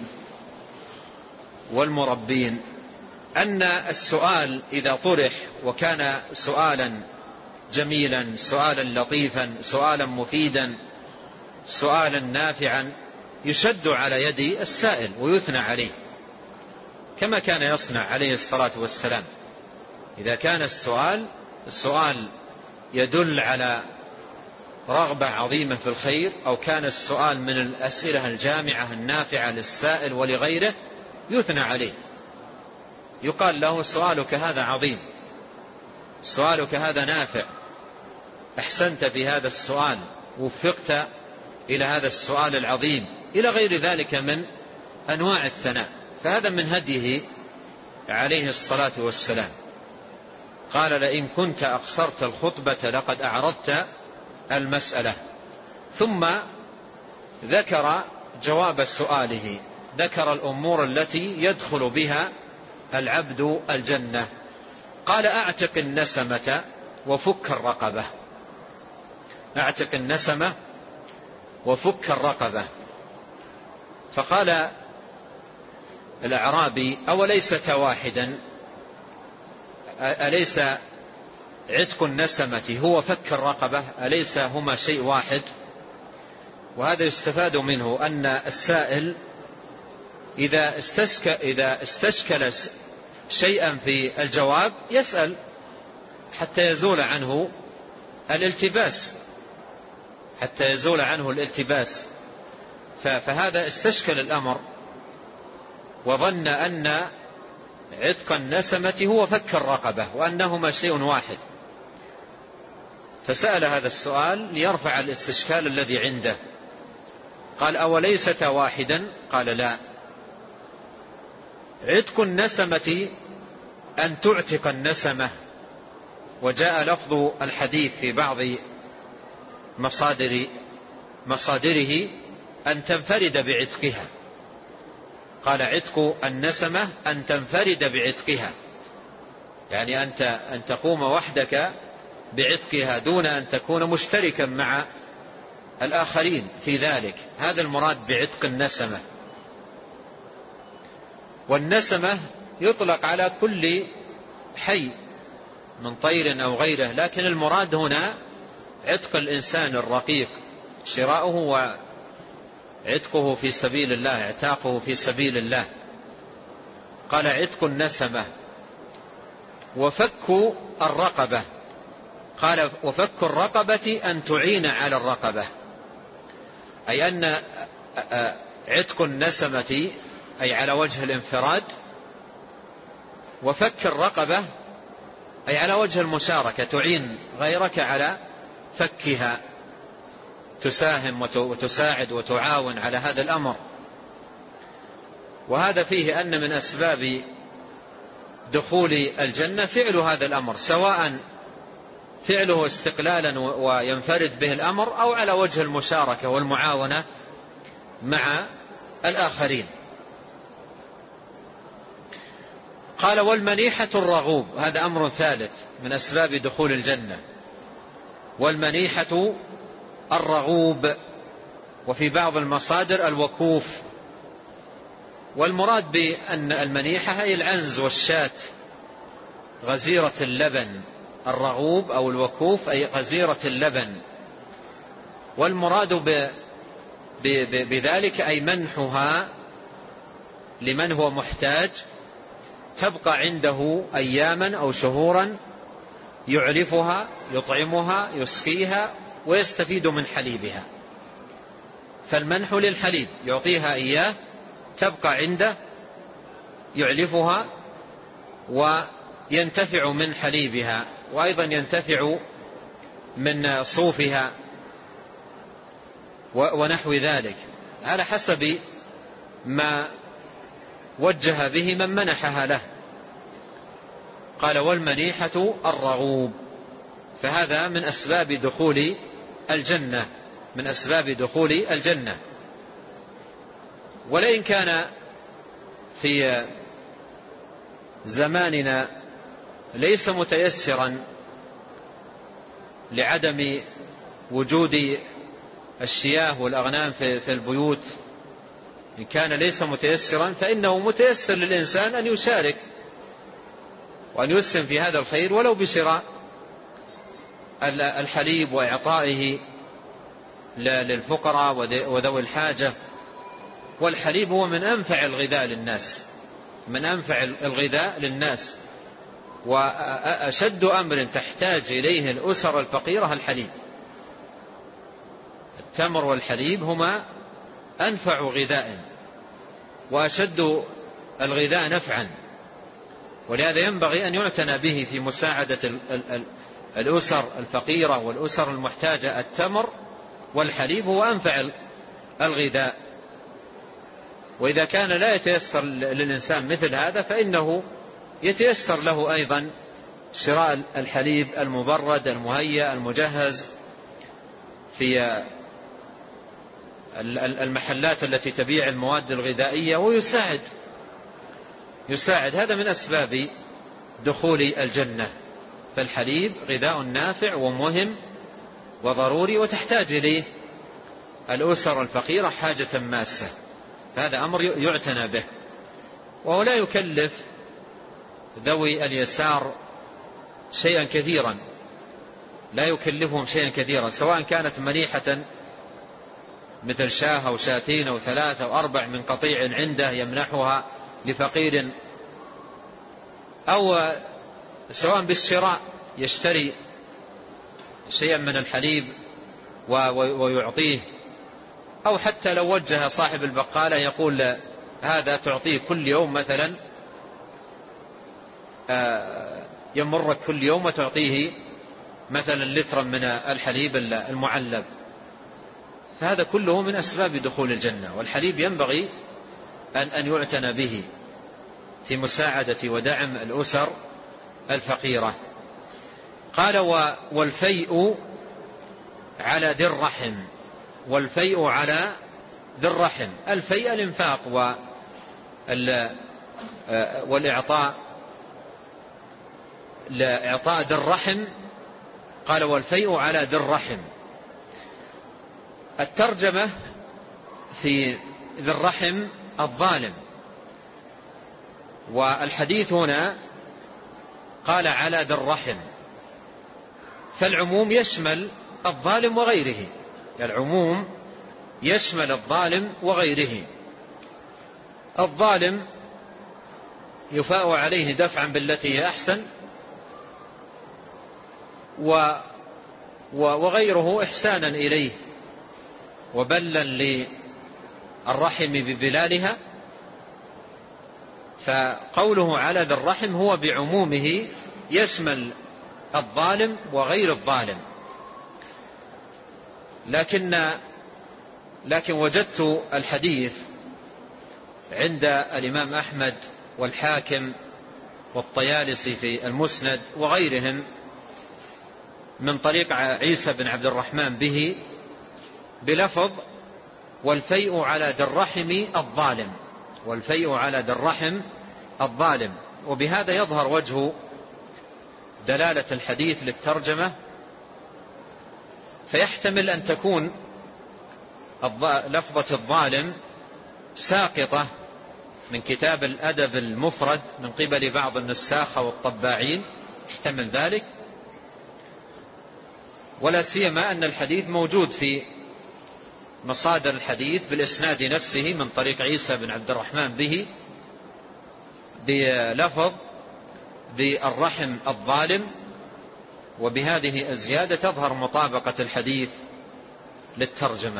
والمربين، أن السؤال إذا طرح وكان سؤالا جميلا، سؤالا لطيفا، سؤالا مفيدا، سؤالا نافعا، يشد على يد السائل ويثنى عليه كما كان يصنع عليه الصلاة والسلام. إذا كان السؤال السؤال يدل على رغبة عظيمة في الخير، أو كان السؤال من الأسئلة الجامعة النافعة للسائل ولغيره، يثنى عليه يقال له سؤالك هذا عظيم، سؤالك هذا نافع، أحسنت في هذا السؤال، وفقت إلى هذا السؤال العظيم، إلى غير ذلك من أنواع الثناء. فهذا من هديه عليه الصلاة والسلام. قال: لئن كنت أقصرت الخطبة لقد أعرضت المسألة. ثم ذكر جواب سؤاله، ذكر الأمور التي يدخل بها العبد الجنة. قال: أعتق النسمة وفك الرقبة. أعتق النسمة وفك الرقبة. فقال الأعرابي: أوليست واحدا؟ أليس عتق النسمة هو فك الرقبة؟ أليس هما شيء واحد؟ وهذا يستفاد منه أن السائل إذا استشكل, إذا استشكل شيئا في الجواب يسأل حتى يزول عنه الالتباس، حتى يزول عنه الالتباس. فهذا استشكل الأمر وظن أن عتق النسمة هو فك الرقبة وأنهما شيء واحد، فسأل هذا السؤال ليرفع الاستشكال الذي عنده. قال: أوليست واحدا؟ قال: لا. عتق النسمة أن تعتق النسمة، وجاء لفظ الحديث في بعض مصادر مصادره أن تنفرد بعتقها. قال: عتق النسمة أن تنفرد بعتقها، يعني أنت أن تقوم وحدك بعتقها دون أن تكون مشتركا مع الآخرين في ذلك. هذا المراد بعتق النسمة. والنسمة يطلق على كل حي من طير أو غيره، لكن المراد هنا عتق الإنسان الرقيق، شراؤه وعتقه في سبيل الله، اعتاقه في سبيل الله. قال: عتق النسمة وفك الرقبة. قال: وفك الرقبة أن تعين على الرقبة، أي أن عتق النسمة أي على وجه الانفراد، وفك الرقبة أي على وجه المشاركة، تعين غيرك على فكها، تساهم وتساعد وتعاون على هذا الأمر. وهذا فيه أن من أسباب دخول الجنة فعل هذا الأمر، سواء فعله استقلالا وينفرد به الأمر أو على وجه المشاركة والمعاونة مع الآخرين. قال: والمنيحة الرغوب. هذا أمر ثالث من أسباب دخول الجنة، والمنيحة الرغوب، وفي بعض المصادر الوكوف. والمراد بأن المنيحة هي العنز والشاة غزيرة اللبن، الرغوب أو الوكوف أي غزيرة اللبن. والمراد ب بذلك أي منحها لمن هو محتاج، تبقى عنده أياما أو شهورا يعرفها، يطعمها، يسقيها، ويستفيد من حليبها. فالمنح للحليب، يعطيها إياه تبقى عنده، يعلفها وينتفع من حليبها، وأيضا ينتفع من صوفها ونحو ذلك، على حسب ما وجه به من منحها له. قال: والمنيحة الرغوب. فهذا من أسباب دخول الجنة، من أسباب دخول الجنة. ولئن كان في زماننا ليس متيسرا لعدم وجود الشياه والأغنام في البيوت، إن كان ليس متيسرا فإنه متيسر للإنسان أن يشارك وأن يسهم في هذا الخير، ولو بشراء الحليب وإعطائه للفقراء وذوي الحاجة. والحليب هو من أنفع الغذاء للناس، من أنفع الغذاء للناس، وأشد أمر تحتاج إليه الأسر الفقيرة الحليب. التمر والحليب هما أنفع غذاء وأشد الغذاء نفعا. ولهذا ينبغي أن يعتنى به في مساعدة الأسر الفقيرة والأسر المحتاجة. التمر والحليب هو أنفع الغذاء، وإذا كان لا يتيسر للإنسان مثل هذا فإنه يتيسر له أيضا شراء الحليب المبرد المهيأ المجهز في المحلات التي تبيع المواد الغذائية، ويساعد يساعد هذا من أسباب دخول الجنة. فالحليب غذاء نافع ومهم وضروري، وتحتاج إليه الأسر الفقيرة حاجة ماسة، فهذا أمر يعتنى به. وهو لا يكلف ذوي اليسار شيئا كثيرا، لا يكلفهم شيئا كثيرا، سواء كانت منيحة مثل شاه أو شاتين أو ثلاثة أو أربع من قطيع عنده يمنحها لفقير، أو سواء بالشراء يشتري شيئا من الحليب ويعطيه، أو حتى لو وجه صاحب البقالة يقول هذا تعطيه كل يوم مثلا، يمرك كل يوم وتعطيه مثلا لترا من الحليب المعلب، فهذا كله من أسباب دخول الجنة. والحليب ينبغي أن أن يعتنى به في مساعدة ودعم الأسر الفقيرة. قال والفيء على ذي الرحم، والفيء على ذي الرحم، الفيء الإنفاق والإعطاء لإعطاء ذي الرحم. قال والفيء على ذي الرحم. الترجمة في ذي الرحم الظالم، والحديث هنا قال على ذي الرحم، فالعموم يشمل الظالم وغيره، العموم يشمل الظالم وغيره. الظالم يفاء عليه دفعا بالتي هي أحسن، وغيره إحسانا إليه وبلا للرحم ببلالها. فقوله على ذي الرحم هو بعمومه يشمل الظالم وغير الظالم. لكن لكن وجدت الحديث عند الإمام أحمد والحاكم والطيالسي في المسند وغيرهم من طريق عيسى بن عبد الرحمن به بلفظ والفيء على ذي الرحم الظالم، والفيء على ذي الرحم الظالم. وبهذا يظهر وجه دلالة الحديث للترجمة، فيحتمل أن تكون لفظة الظالم ساقطة من كتاب الأدب المفرد من قبل بعض النساخ والطباعين، احتمل ذلك، ولا سيما أن الحديث موجود في مصادر الحديث بالإسناد نفسه من طريق عيسى بن عبد الرحمن به بلفظ ذي الرحم الظالم. وبهذه الزيادة تظهر مطابقة الحديث للترجمة.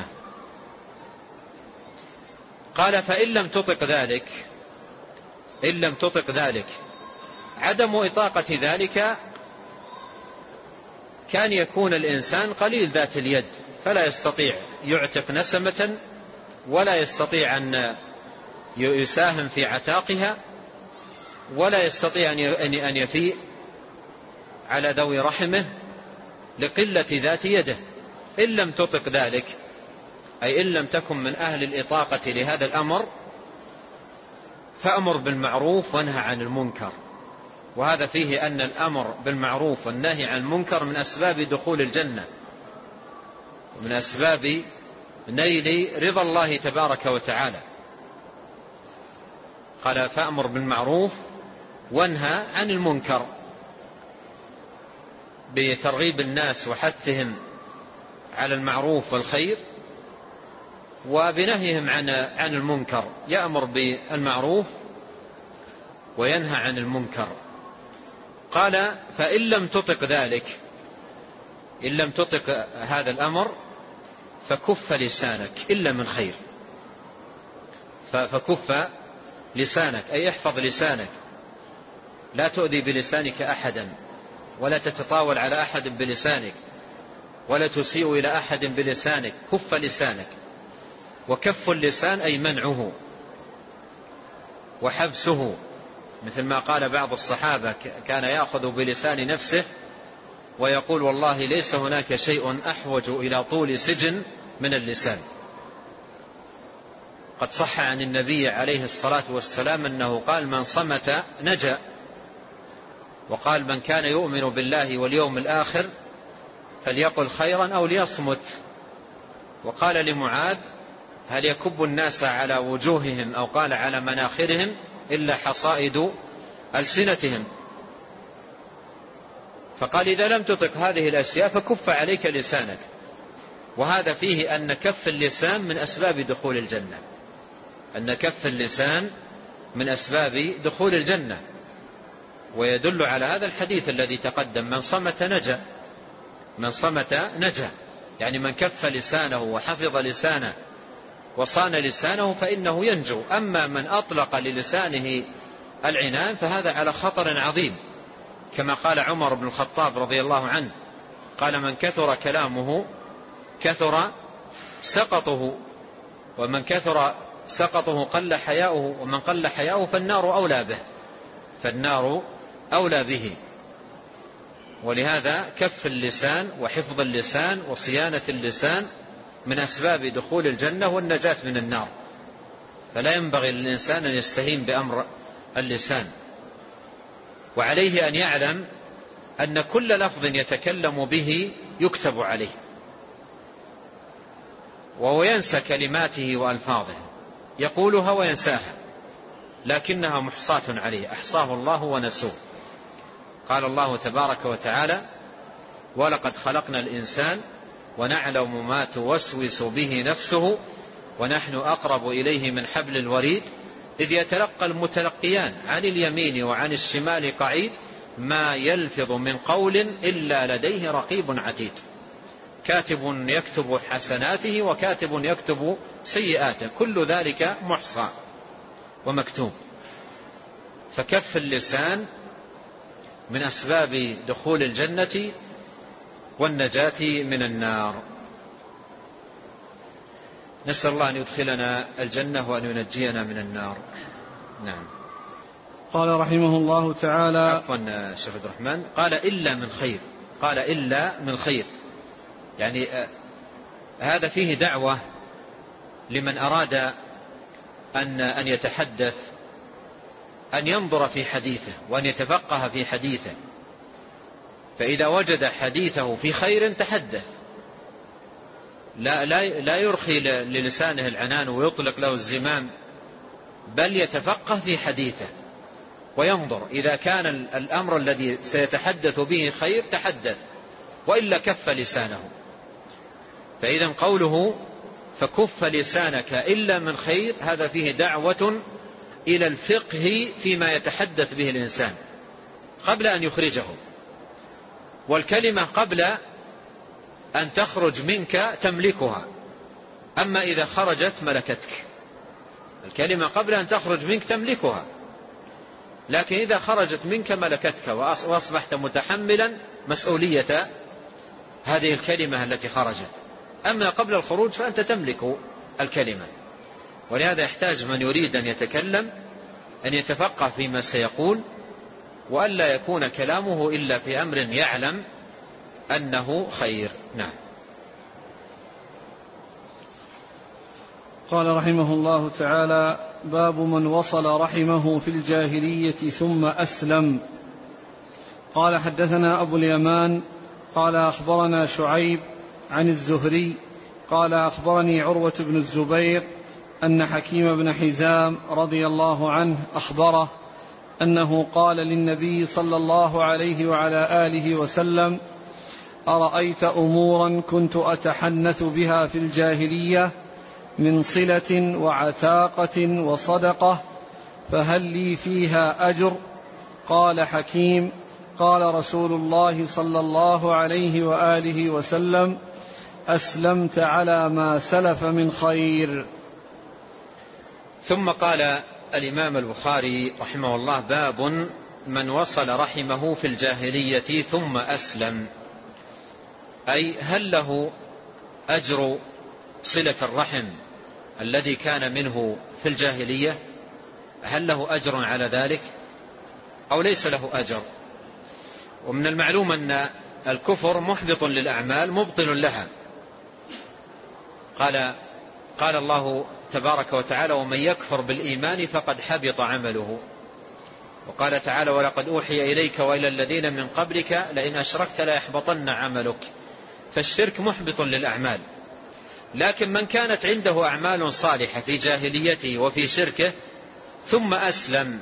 قال فإن لم تطق ذلك، إن لم تطق ذلك عدم إطاقة ذلك كان يكون الإنسان قليل ذات اليد، فلا يستطيع يعتق نسمة ولا يستطيع أن يساهم في عتاقها ولا يستطيع أن يفيء على ذوي رحمه لقلة ذات يده. إن لم تطق ذلك أي إن لم تكن من أهل الإطاقة لهذا الأمر، فأمر بالمعروف وانهى عن المنكر. وهذا فيه أن الأمر بالمعروف والنهي عن المنكر من أسباب دخول الجنة ومن أسباب نيل رضا الله تبارك وتعالى. قال فأمر بالمعروف وانهى عن المنكر، بترغيب الناس وحثهم على المعروف والخير وبنهيهم عن عن المنكر، يأمر بالمعروف وينهى عن المنكر. قال فإن لم تطق ذلك، إن لم تطق هذا الأمر فكف لسانك إلا من خير، فكف لسانك أي احفظ لسانك لا تؤذي بلسانك أحدا، ولا تتطاول على أحد بلسانك، ولا تسيء إلى أحد بلسانك. كف لسانك. وكف اللسان أي منعه وحبسه، مثل ما قال بعض الصحابة كان يأخذ بلسان نفسه ويقول والله ليس هناك شيء أحوج إلى طول سجن من اللسان. قد صح عن النبي عليه الصلاة والسلام أنه قال من صمت نجا، وقال من كان يؤمن بالله واليوم الآخر فليقل خيرا أو ليصمت. وقال لمعاذ هل يكب الناس على وجوههم أو قال على مناخرهم إلا حصائد ألسنتهم، فقال إذا لم تطق هذه الأشياء فكف عليك لسانك. وهذا فيه أن كف اللسان من أسباب دخول الجنة، أن كف اللسان من أسباب دخول الجنة. ويدل على هذا الحديث الذي تقدم من صمت نجا، من صمت نجا، يعني من كف لسانه وحفظ لسانه وصان لسانه فإنه ينجو. أما من أطلق للسانه العنان فهذا على خطر عظيم، كما قال عمر بن الخطاب رضي الله عنه قال من كثر كلامه كثر سقطه، ومن كثر سقطه قل حياؤه، ومن قل حياؤه فالنار أولى به، فالنار أولى به. ولهذا كف اللسان وحفظ اللسان وصيانة اللسان من أسباب دخول الجنة والنجاة من النار. فلا ينبغي للإنسان أن يستهين بأمر اللسان، وعليه أن يعلم أن كل لفظ يتكلم به يكتب عليه، وهو ينسى كلماته وألفاظه، يقولها وينساها، لكنها محصاة عليه، أحصاه الله ونسوه. قال الله تبارك وتعالى ولقد خلقنا الإنسان ونعلم ما توسوس به نفسه ونحن أقرب إليه من حبل الوريد إذ يتلقى المتلقيان عن اليمين وعن الشمال قعيد ما يلفظ من قول إلا لديه رقيب عتيد. كاتب يكتب حسناته وكاتب يكتب سيئاته، كل ذلك محصى ومكتوب. فكف اللسان من أسباب دخول الجنة والنجاة من النار. نسأل الله أن يدخلنا الجنة وأن ينجينا من النار. نعم.
قال رحمه الله تعالى
عفوا شيخ عبد الرحمن، قال إلا من خير، قال إلا من خير، يعني هذا فيه دعوة لمن أراد أن أن يتحدث أن ينظر في حديثه وأن يتفقه في حديثه، فإذا وجد حديثه في خير تحدث، لا, لا, لا يرخي للسانه العنان ويطلق له الزمام، بل يتفقه في حديثه وينظر. إذا كان الأمر الذي سيتحدث به خير تحدث، وإلا كف لسانه. فإذا قوله فكف لسانك إلا من خير هذا فيه دعوة إلى الفقه فيما يتحدث به الإنسان قبل أن يخرجه. والكلمة قبل أن تخرج منك تملكها، أما إذا خرجت ملكتك. الكلمة قبل أن تخرج منك تملكها، لكن إذا خرجت منك ملكتك وأصبحت متحملا مسؤولية هذه الكلمة التي خرجت. أما قبل الخروج فأنت تملك الكلمة. ولهذا يحتاج من يريد أن يتكلم أن يتفقه فيما سيقول، وألا يكون كلامه إلا في أمر يعلم أنه خير. نعم.
قال رحمه الله تعالى باب من وصل رحمه في الجاهلية ثم أسلم. قال حدثنا أبو اليمان قال أخبرنا شعيب عن الزهري قال أخبرني عروة بن الزبير أن حكيم بن حزام رضي الله عنه أخبره أنه قال للنبي صلى الله عليه وعلى آله وسلم أرأيت أمورا كنت أتحنث بها في الجاهلية من صلة وعتاقة وصدقة فهل لي فيها أجر؟ قال حكيم قال رسول الله صلى الله عليه وآله وسلم أسلمت على ما سلف من خير.
ثم قال الإمام البخاري رحمه الله باب من وصل رحمه في الجاهلية ثم أسلم، أي هل له أجر صلة الرحم الذي كان منه في الجاهلية؟ هل له أجر على ذلك أو ليس له أجر؟ ومن المعلوم أن الكفر محبط للأعمال مبطل لها. قال قال الله تبارك وتعالى: ومن يكفر بالإيمان فقد حبط عمله. وقال تعالى: ولقد أوحي إليك وإلى الذين من قبلك لئن أشركت ليحبطن عملك. فالشرك محبط للأعمال. لكن من كانت عنده أعمال صالحة في جاهليته وفي شركه ثم أسلم،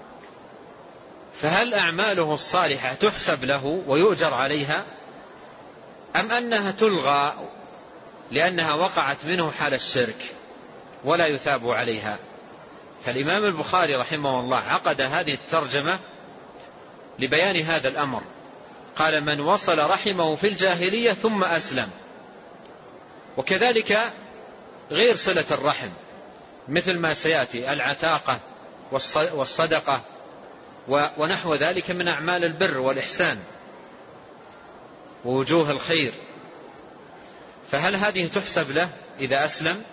فهل أعماله الصالحة تحسب له ويؤجر عليها، أم أنها تلغى لأنها وقعت منه حال الشرك ولا يثاب عليها؟ فالإمام البخاري رحمه الله عقد هذه الترجمة لبيان هذا الأمر. قال: من وصل رحمه في الجاهلية ثم أسلم. وكذلك غير صلة الرحم مثل ما سيأتي: العتاقة والصدقة ونحو ذلك من أعمال البر والإحسان ووجوه الخير. فهل هذه تحسب له إذا أسلم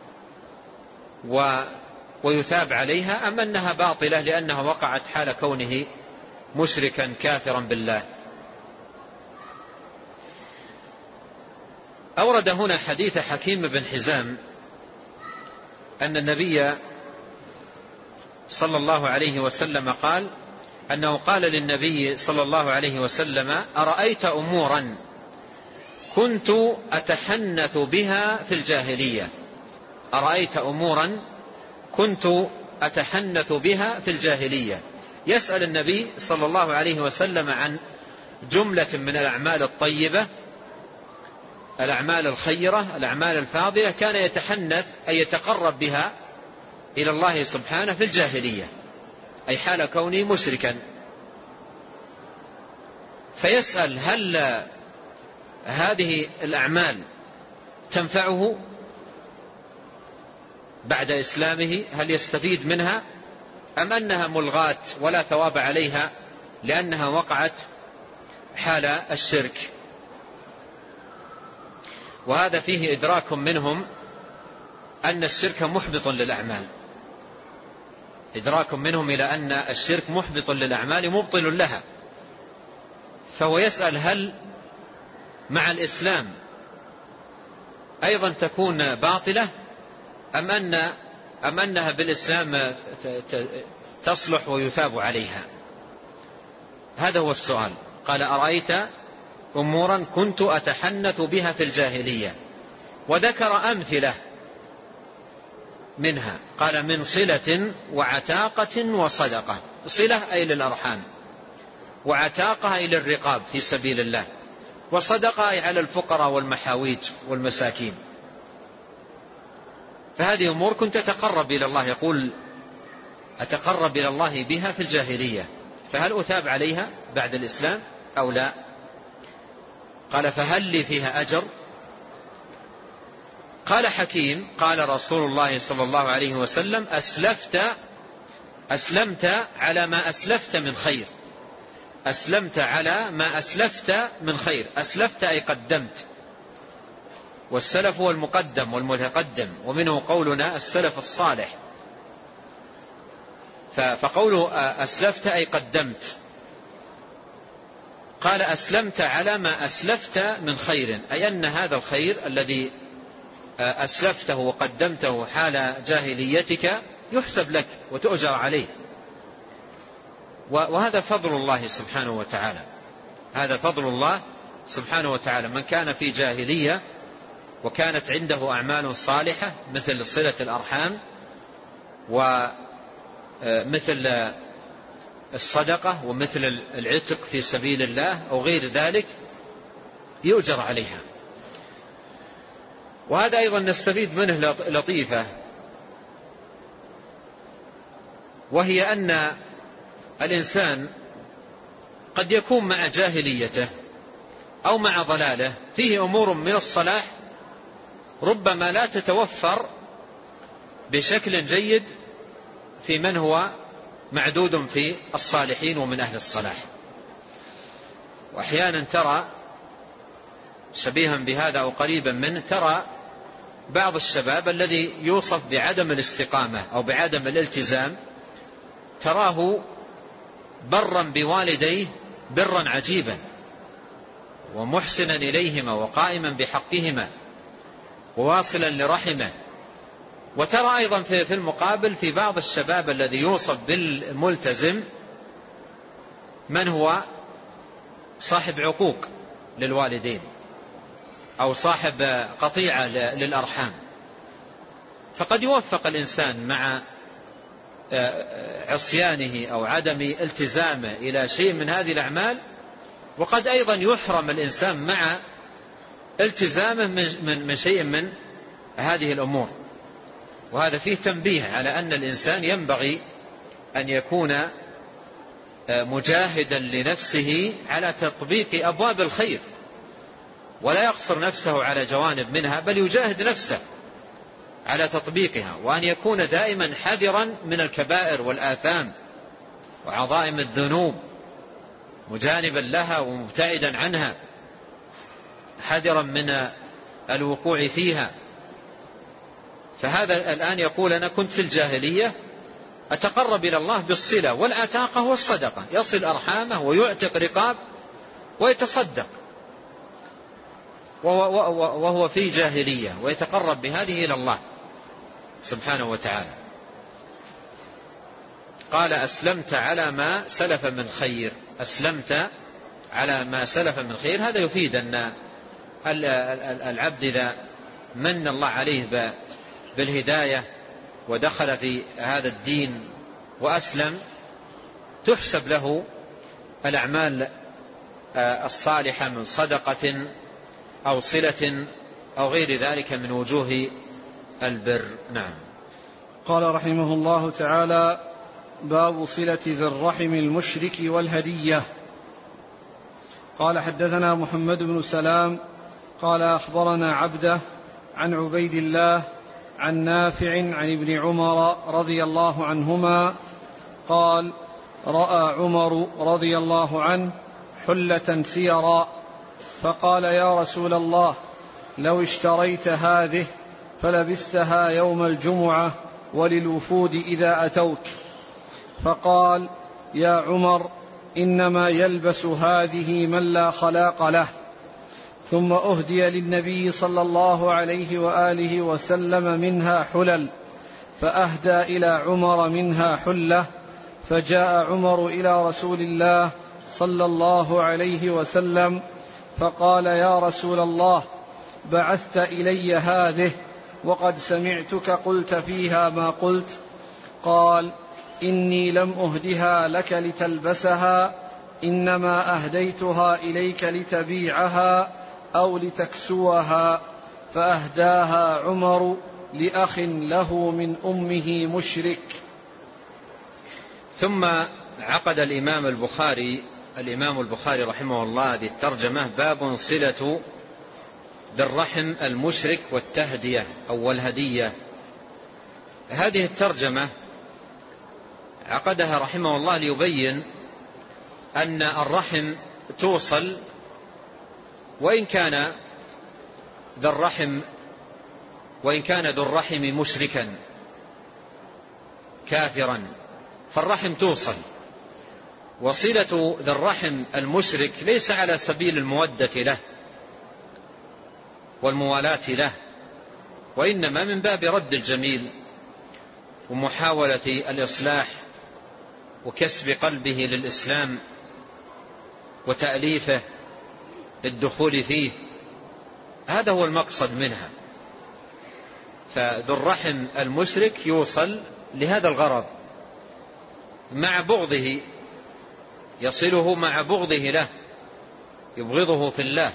ويثاب عليها، أم أنها باطلة لأنها وقعت حال كونه مشركا كافرا بالله؟ أورد هنا حديث حكيم بن حزام أن النبي صلى الله عليه وسلم قال أنه قال للنبي صلى الله عليه وسلم: أرأيت أمورا كنت أتحنث بها في الجاهلية. أرأيت أمورا كنت أتحنث بها في الجاهلية. يسأل النبي صلى الله عليه وسلم عن جملة من الأعمال الطيبة، الأعمال الخيرة، الأعمال الفاضلة، كان يتحنث أي يتقرب بها إلى الله سبحانه في الجاهلية، أي حال كونه مشركا. فيسأل: هل هذه الأعمال تنفعه بعد إسلامه؟ هل يستفيد منها، أم أنها ملغاة ولا ثواب عليها لأنها وقعت حال الشرك؟ وهذا فيه إدراك منهم أن الشرك محبط للأعمال، إدراك منهم إلى أن الشرك محبط للأعمال مبطل لها. فهو يسأل: هل مع الإسلام أيضا تكون باطلة، أم أن أم أنها بالإسلام تصلح ويثاب عليها؟ هذا هو السؤال. قال: أرأيت أمورا كنت أتحنث بها في الجاهلية، وذكر أمثلة منها. قال: من صلة وعتاقة وصدقة. صلة أي للأرحام، وعتاقة أي للرقاب في سبيل الله، وصدقة أي على الفقراء والمحاويج والمساكين. فهذه أمور كنت أتقرب إلى الله، يقول: أتقرب إلى الله بها في الجاهلية، فهل أثاب عليها بعد الإسلام أو لا؟ قال: فهل لي فيها أجر؟ قال حكيم: قال رسول الله صلى الله عليه وسلم: أسلفت أسلمت على ما أسلفت من خير. أسلمت على ما أسلفت من خير. أسلفت أي قدمت، والسلف هو المقدم والمتقدم، ومنه قولنا السلف الصالح. فقوله أسلفت أي قدمت. قال: أسلمت على ما أسلفت من خير، أي أن هذا الخير الذي أسلفته وقدمته حال جاهليتك يحسب لك وتؤجر عليه. وهذا فضل الله سبحانه وتعالى، هذا فضل الله سبحانه وتعالى. من كان في جاهلية وكانت عنده أعمال صالحة مثل صلة الأرحام ومثل الصدقة ومثل العتق في سبيل الله أو غير ذلك، يؤجر عليها. وهذا أيضا نستفيد منه لطيفة، وهي أن الإنسان قد يكون مع جاهليته أو مع ضلاله فيه أمور من الصلاح ربما لا تتوفر بشكل جيد في من هو معدود في الصالحين ومن أهل الصلاح. وأحيانا ترى شبيها بهذا أو قريبا منه، ترى بعض الشباب الذي يوصف بعدم الاستقامة أو بعدم الالتزام، تراه برا بوالديه برا عجيبا، ومحسنا إليهما وقائما بحقهما وواصلا لرحمه. وترى أيضا في المقابل في بعض الشباب الذي يوصف بالملتزم من هو صاحب عقوق للوالدين أو صاحب قطيعة للأرحام. فقد يوفق الإنسان مع عصيانه أو عدم التزامه إلى شيء من هذه الأعمال، وقد أيضا يحرم الإنسان مع التزامه من شيء من هذه الأمور. وهذا فيه تنبيه على أن الإنسان ينبغي أن يكون مجاهدا لنفسه على تطبيق أبواب الخير، ولا يقصر نفسه على جوانب منها، بل يجاهد نفسه على تطبيقها، وأن يكون دائما حذرا من الكبائر والآثام وعظائم الذنوب، مجانبا لها ومبتعدا عنها، حذرا من الوقوع فيها. فهذا الآن يقول أنا كنت في الجاهلية أتقرب إلى الله بالصلة والعتاقة والصدقة، يصل أرحامه ويعتق رقاب ويتصدق وهو في جاهلية، ويتقرب بهذه إلى الله سبحانه وتعالى. قال أسلمت على ما سلف من خير، أسلمت على ما سلف من خير. هذا يفيد أن العبد إذا من الله عليه بالهداية ودخل في هذا الدين وأسلم، تحسب له الأعمال الصالحة من صدقة أو صلة أو غير ذلك من وجوه البر. نعم.
قال رحمه الله تعالى: باب صلة ذي الرحم المشرك والهدية. قال حدثنا محمد بن سلام قال أخبرنا عبده عن عبيد الله عن نافع عن ابن عمر رضي الله عنهما قال: رأى عمر رضي الله عنه حلة سيرا فقال: يا رسول الله، لو اشتريت هذه فلبستها يوم الجمعة وللوفود إذا أتوك. فقال: يا عمر، إنما يلبس هذه من لا خلاق له. ثم أهدي للنبي صلى الله عليه وآله وسلم منها حلل، فأهدى إلى عمر منها حلة. فجاء عمر إلى رسول الله صلى الله عليه وسلم فقال: يا رسول الله، بعثت إلي هذه وقد سمعتك قلت فيها ما قلت. قال: إني لم أهدها لك لتلبسها، إنما أهديتها إليك لتبيعها أو لتكسوها. فأهداها عمر لأخ له من أمه مشرك.
ثم عقد الإمام البخاري الإمام البخاري رحمه الله هذه الترجمة: باب صلة ذي الرحم المشرك والتهدية أو الهدية. هذه الترجمة عقدها رحمه الله ليبين أن الرحم توصل وإن كان ذا الرحم وإن كان ذو الرحم مشركا كافرا، فالرحم توصل. وصلة ذي الرحم المشرك ليس على سبيل المودة له والموالاة له، وإنما من باب رد الجميل ومحاولة الإصلاح وكسب قلبه للإسلام وتأليفه للدخول فيه. هذا هو المقصد منها. فذو الرحم المشرك يوصل لهذا الغرض مع بغضه، يصله مع بغضه له، يبغضه في الله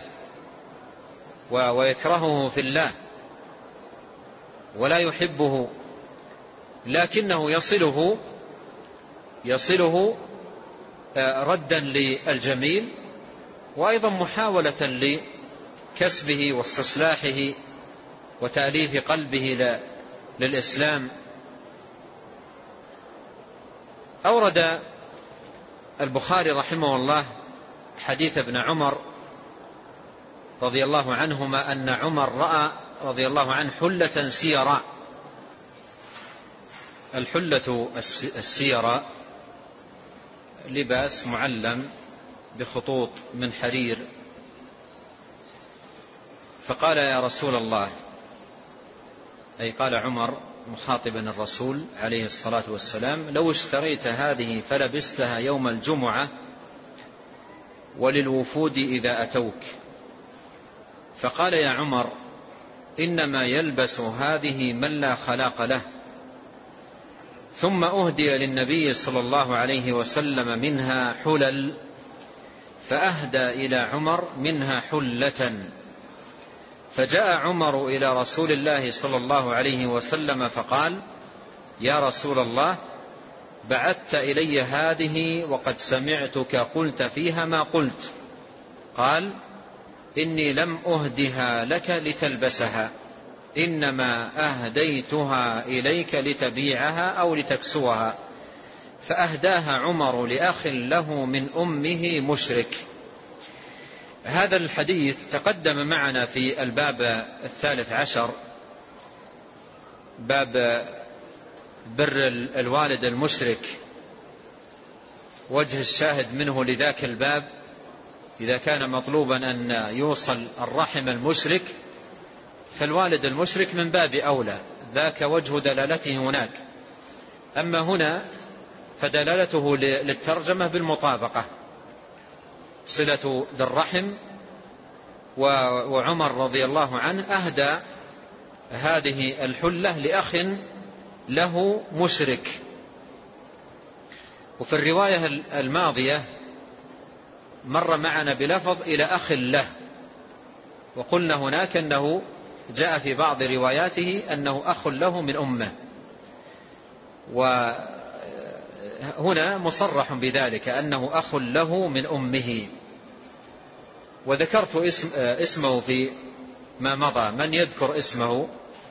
ويكرهه في الله ولا يحبه، لكنه يصله يصله ردا للجميل، وأيضا محاولة لكسبه واستصلاحه وتأليف قلبه للإسلام. أورد البخاري رحمه الله حديث ابن عمر رضي الله عنهما أن عمر رأى رضي الله عنه حلة سيراء. الحلة السيراء لباس معلم بخطوط من حرير، فقال يا رسول الله، أي قال عمر مخاطبا الرسول عليه الصلاة والسلام، لو اشتريت هذه فلبستها يوم الجمعة وللوفود إذا أتوك. فقال يا عمر إنما يلبس هذه من لا خلاق له. ثم أهدي للنبي صلى الله عليه وسلم منها حلل، فأهدى إلى عمر منها حلة. فجاء عمر إلى رسول الله صلى الله عليه وسلم فقال يا رسول الله، بعثت إلي هذه وقد سمعتك قلت فيها ما قلت. قال إني لم أهدها لك لتلبسها، إنما أهديتها إليك لتبيعها أو لتكسوها. فأهداها عمر لأخ له من أمه مشرك. هذا الحديث تقدم معنا في الباب الثالث عشر، باب بر الوالد المشرك. وجه الشاهد منه لذاك الباب إذا كان مطلوبا أن يوصل الرحم المشرك فالوالد المشرك من باب أولى، ذاك وجه دلالته هناك. أما هنا فدلالته للترجمة بالمطابقة، صلة ذي الرحم. وعمر رضي الله عنه أهدى هذه الحلة لأخ له مشرك. وفي الرواية الماضية مر معنا بلفظ إلى أخ له، وقلنا هناك أنه جاء في بعض رواياته أنه أخ له من أمه، وهنا مصرح بذلك أنه أخ له من أمه. وذكرت اسم اسمه في ما مضى. من يذكر اسمه؟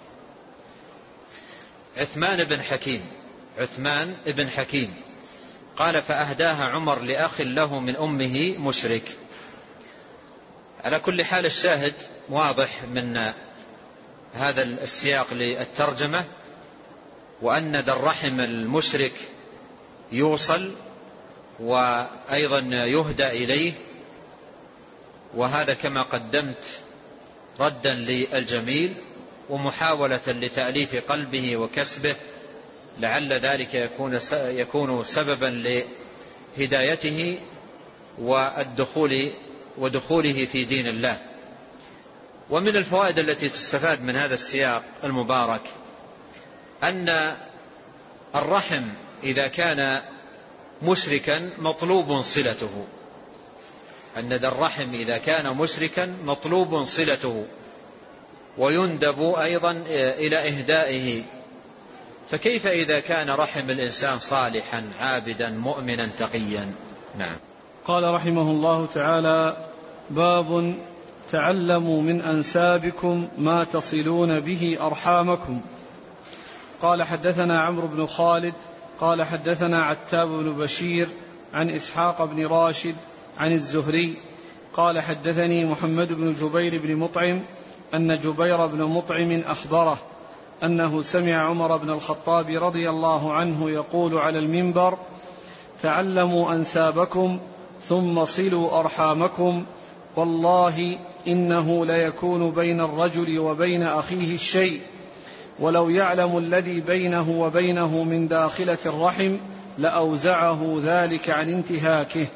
عثمان بن حكيم. عثمان بن حكيم قال فأهداها عمر لأخ له من أمه مشرك. على كل حال الشاهد واضح من هذا السياق للترجمة، وأن ذا الرحم المشرك يوصل وأيضا يهدى إليه، وهذا كما قدمت ردا للجميل ومحاولة لتأليف قلبه وكسبه، لعل ذلك يكون يكون سببا لهدايته والدخول ودخوله في دين الله. ومن الفوائد التي تستفاد من هذا السياق المبارك أن الرحم إذا كان مشركا مطلوب صلته، أن ذا الرحم إذا كان مشركا مطلوب صلته، ويندب أيضا إلى إهدائه. فكيف إذا كان رحم الإنسان صالحا عابدا مؤمنا تقيا؟ نعم.
قال رحمه الله تعالى: باب تعلموا من أنسابكم ما تصلون به أرحامكم. قال حدثنا عمرو بن خالد قال حدثنا عتاب بن بشير عن إسحاق بن راشد عن الزهري قال حدثني محمد بن جبير بن مطعم أن جبير بن مطعم أخبره أنه سمع عمر بن الخطاب رضي الله عنه يقول على المنبر: تعلموا أنسابكم ثم صلوا أرحامكم، والله إنه ليكون بين الرجل وبين أخيه الشيء، ولو يعلم الذي بينه وبينه من داخلة الرحم لأوزعه ذلك عن انتهاكه.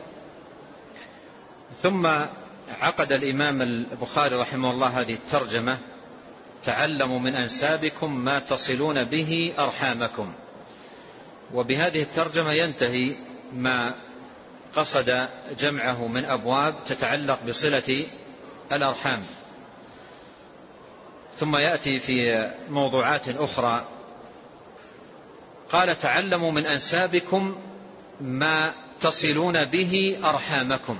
ثم عقد الإمام البخاري رحمه الله هذه الترجمة: تعلموا من أنسابكم ما تصلون به أرحامكم. وبهذه الترجمة ينتهي ما قصد جمعه من أبواب تتعلق بصلة الأرحام، ثم يأتي في موضوعات أخرى. قال: تعلموا من أنسابكم ما تصلون به أرحامكم.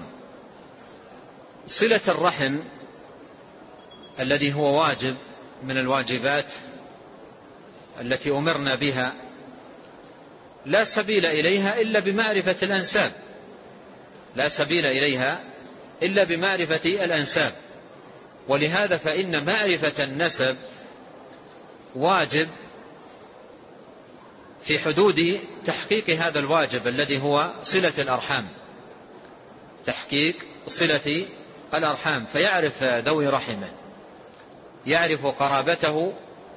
صلة الرحم الذي هو واجب من الواجبات التي أمرنا بها لا سبيل إليها إلا بمعرفة الأنساب، لا سبيل إليها إلا بمعرفة الأنساب. ولهذا فإن معرفة النسب واجب في حدود تحقيق هذا الواجب الذي هو صلة الأرحام، تحقيق صلة الأرحام، فيعرف ذوي رحمه، يعرف قرابته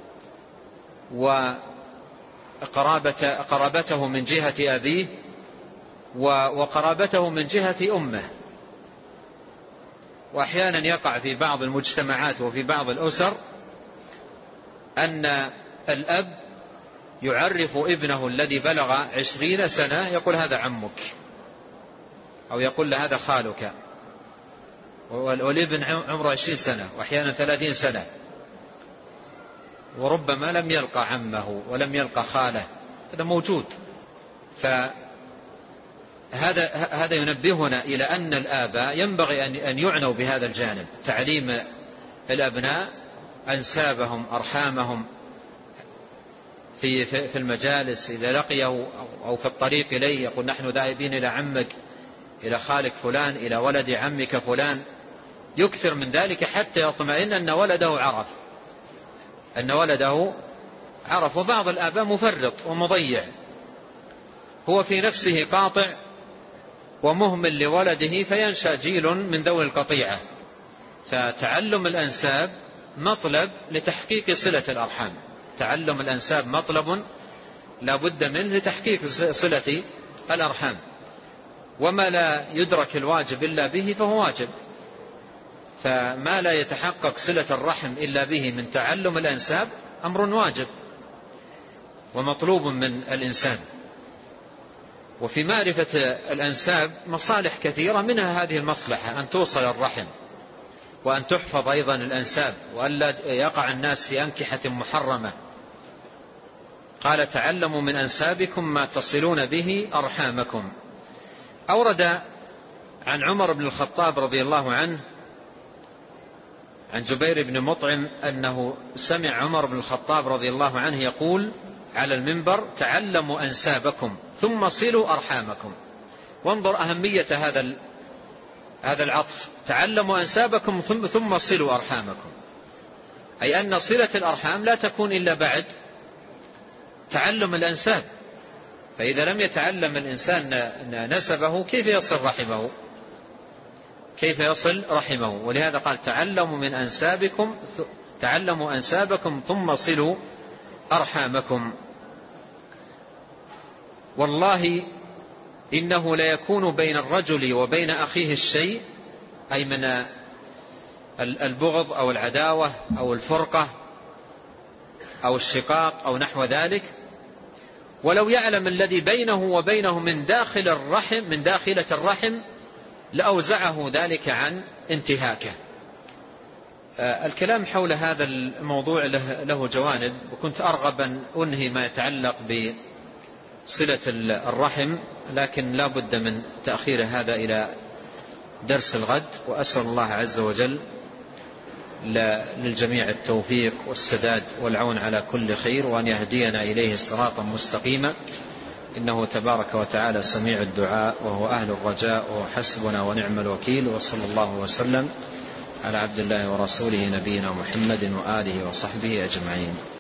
وقرابة قرابته من جهة أبيه وقرابته من جهة أمه. وأحيانا يقع في بعض المجتمعات وفي بعض الأسر أن الأب يعرف ابنه الذي بلغ عشرين سنة، يقول هذا عمك، أو يقول له هذا خالك، والابن عمره عشرين سنة وأحيانا ثلاثين سنة، وربما لم يلقى عمه ولم يلقى خاله، هذا موجود. فهذا هذا ينبهنا إلى أن الآباء ينبغي أن يعنوا بهذا الجانب، تعليم الأبناء أنسابهم أرحامهم في في المجالس، إذا لقيه أو في الطريق إليه يقول نحن ذاهبين إلى عمك، إلى خالك فلان، إلى ولد عمك فلان، يكثر من ذلك حتى يطمئن أن ولده عرف أن ولده عرف. وبعض الآباء مفرط ومضيع، هو في نفسه قاطع ومهمل لولده، فينشأ جيل من ذوي القطيعة. فتعلم الأنساب مطلب لتحقيق صلة الأرحام، تعلم الأنساب مطلب لا بد منه لتحقيق صلة الأرحام، وما لا يدرك الواجب إلا به فهو واجب. فما لا يتحقق صلة الرحم إلا به من تعلم الأنساب أمر واجب ومطلوب من الإنسان. وفي معرفة الأنساب مصالح كثيرة، منها هذه المصلحة أن توصل الرحم، وأن تحفظ أيضا الأنساب، وأن لا يقع الناس في أنكحة محرمة. قال تعلموا من أنسابكم ما تصلون به أرحامكم. أورد عن عمر بن الخطاب رضي الله عنه عن جبير بن مطعم أنه سمع عمر بن الخطاب رضي الله عنه يقول على المنبر تعلموا أنسابكم ثم صلوا أرحامكم. وانظر أهمية هذا هذا العطف، تعلموا أنسابكم ثم صلوا أرحامكم، أي أن صلة الأرحام لا تكون إلا بعد تعلم الأنساب. فإذا لم يتعلم الإنسان نسبه كيف يصل رحمه كيف يصل رحمه ولهذا قال تعلموا من أنسابكم تعلموا أنسابكم ثم صلوا أرحامكم. والله إنه ليكون بين الرجل وبين أخيه الشيء، أي من البغض أو العداوة أو الفرقة أو الشقاق أو نحو ذلك، ولو يعلم الذي بينه وبينه من داخل الرحم من داخلة الرحم لأوزعه ذلك عن انتهاكه. الكلام حول هذا الموضوع له, له جوانب، وكنت أرغب أن أنهي ما يتعلق بصلة الرحم، لكن لا بد من تأخير هذا إلى درس الغد. وأسأل الله عز وجل للجميع التوفيق والسداد والعون على كل خير، وأن يهدينا إليه صراطا مستقيما، إنه تبارك وتعالى سميع الدعاء وهو أهل الرجاء وهو حسبنا ونعم الوكيل. وصلى الله وسلم على عبد الله ورسوله نبينا محمد وآله وصحبه أجمعين.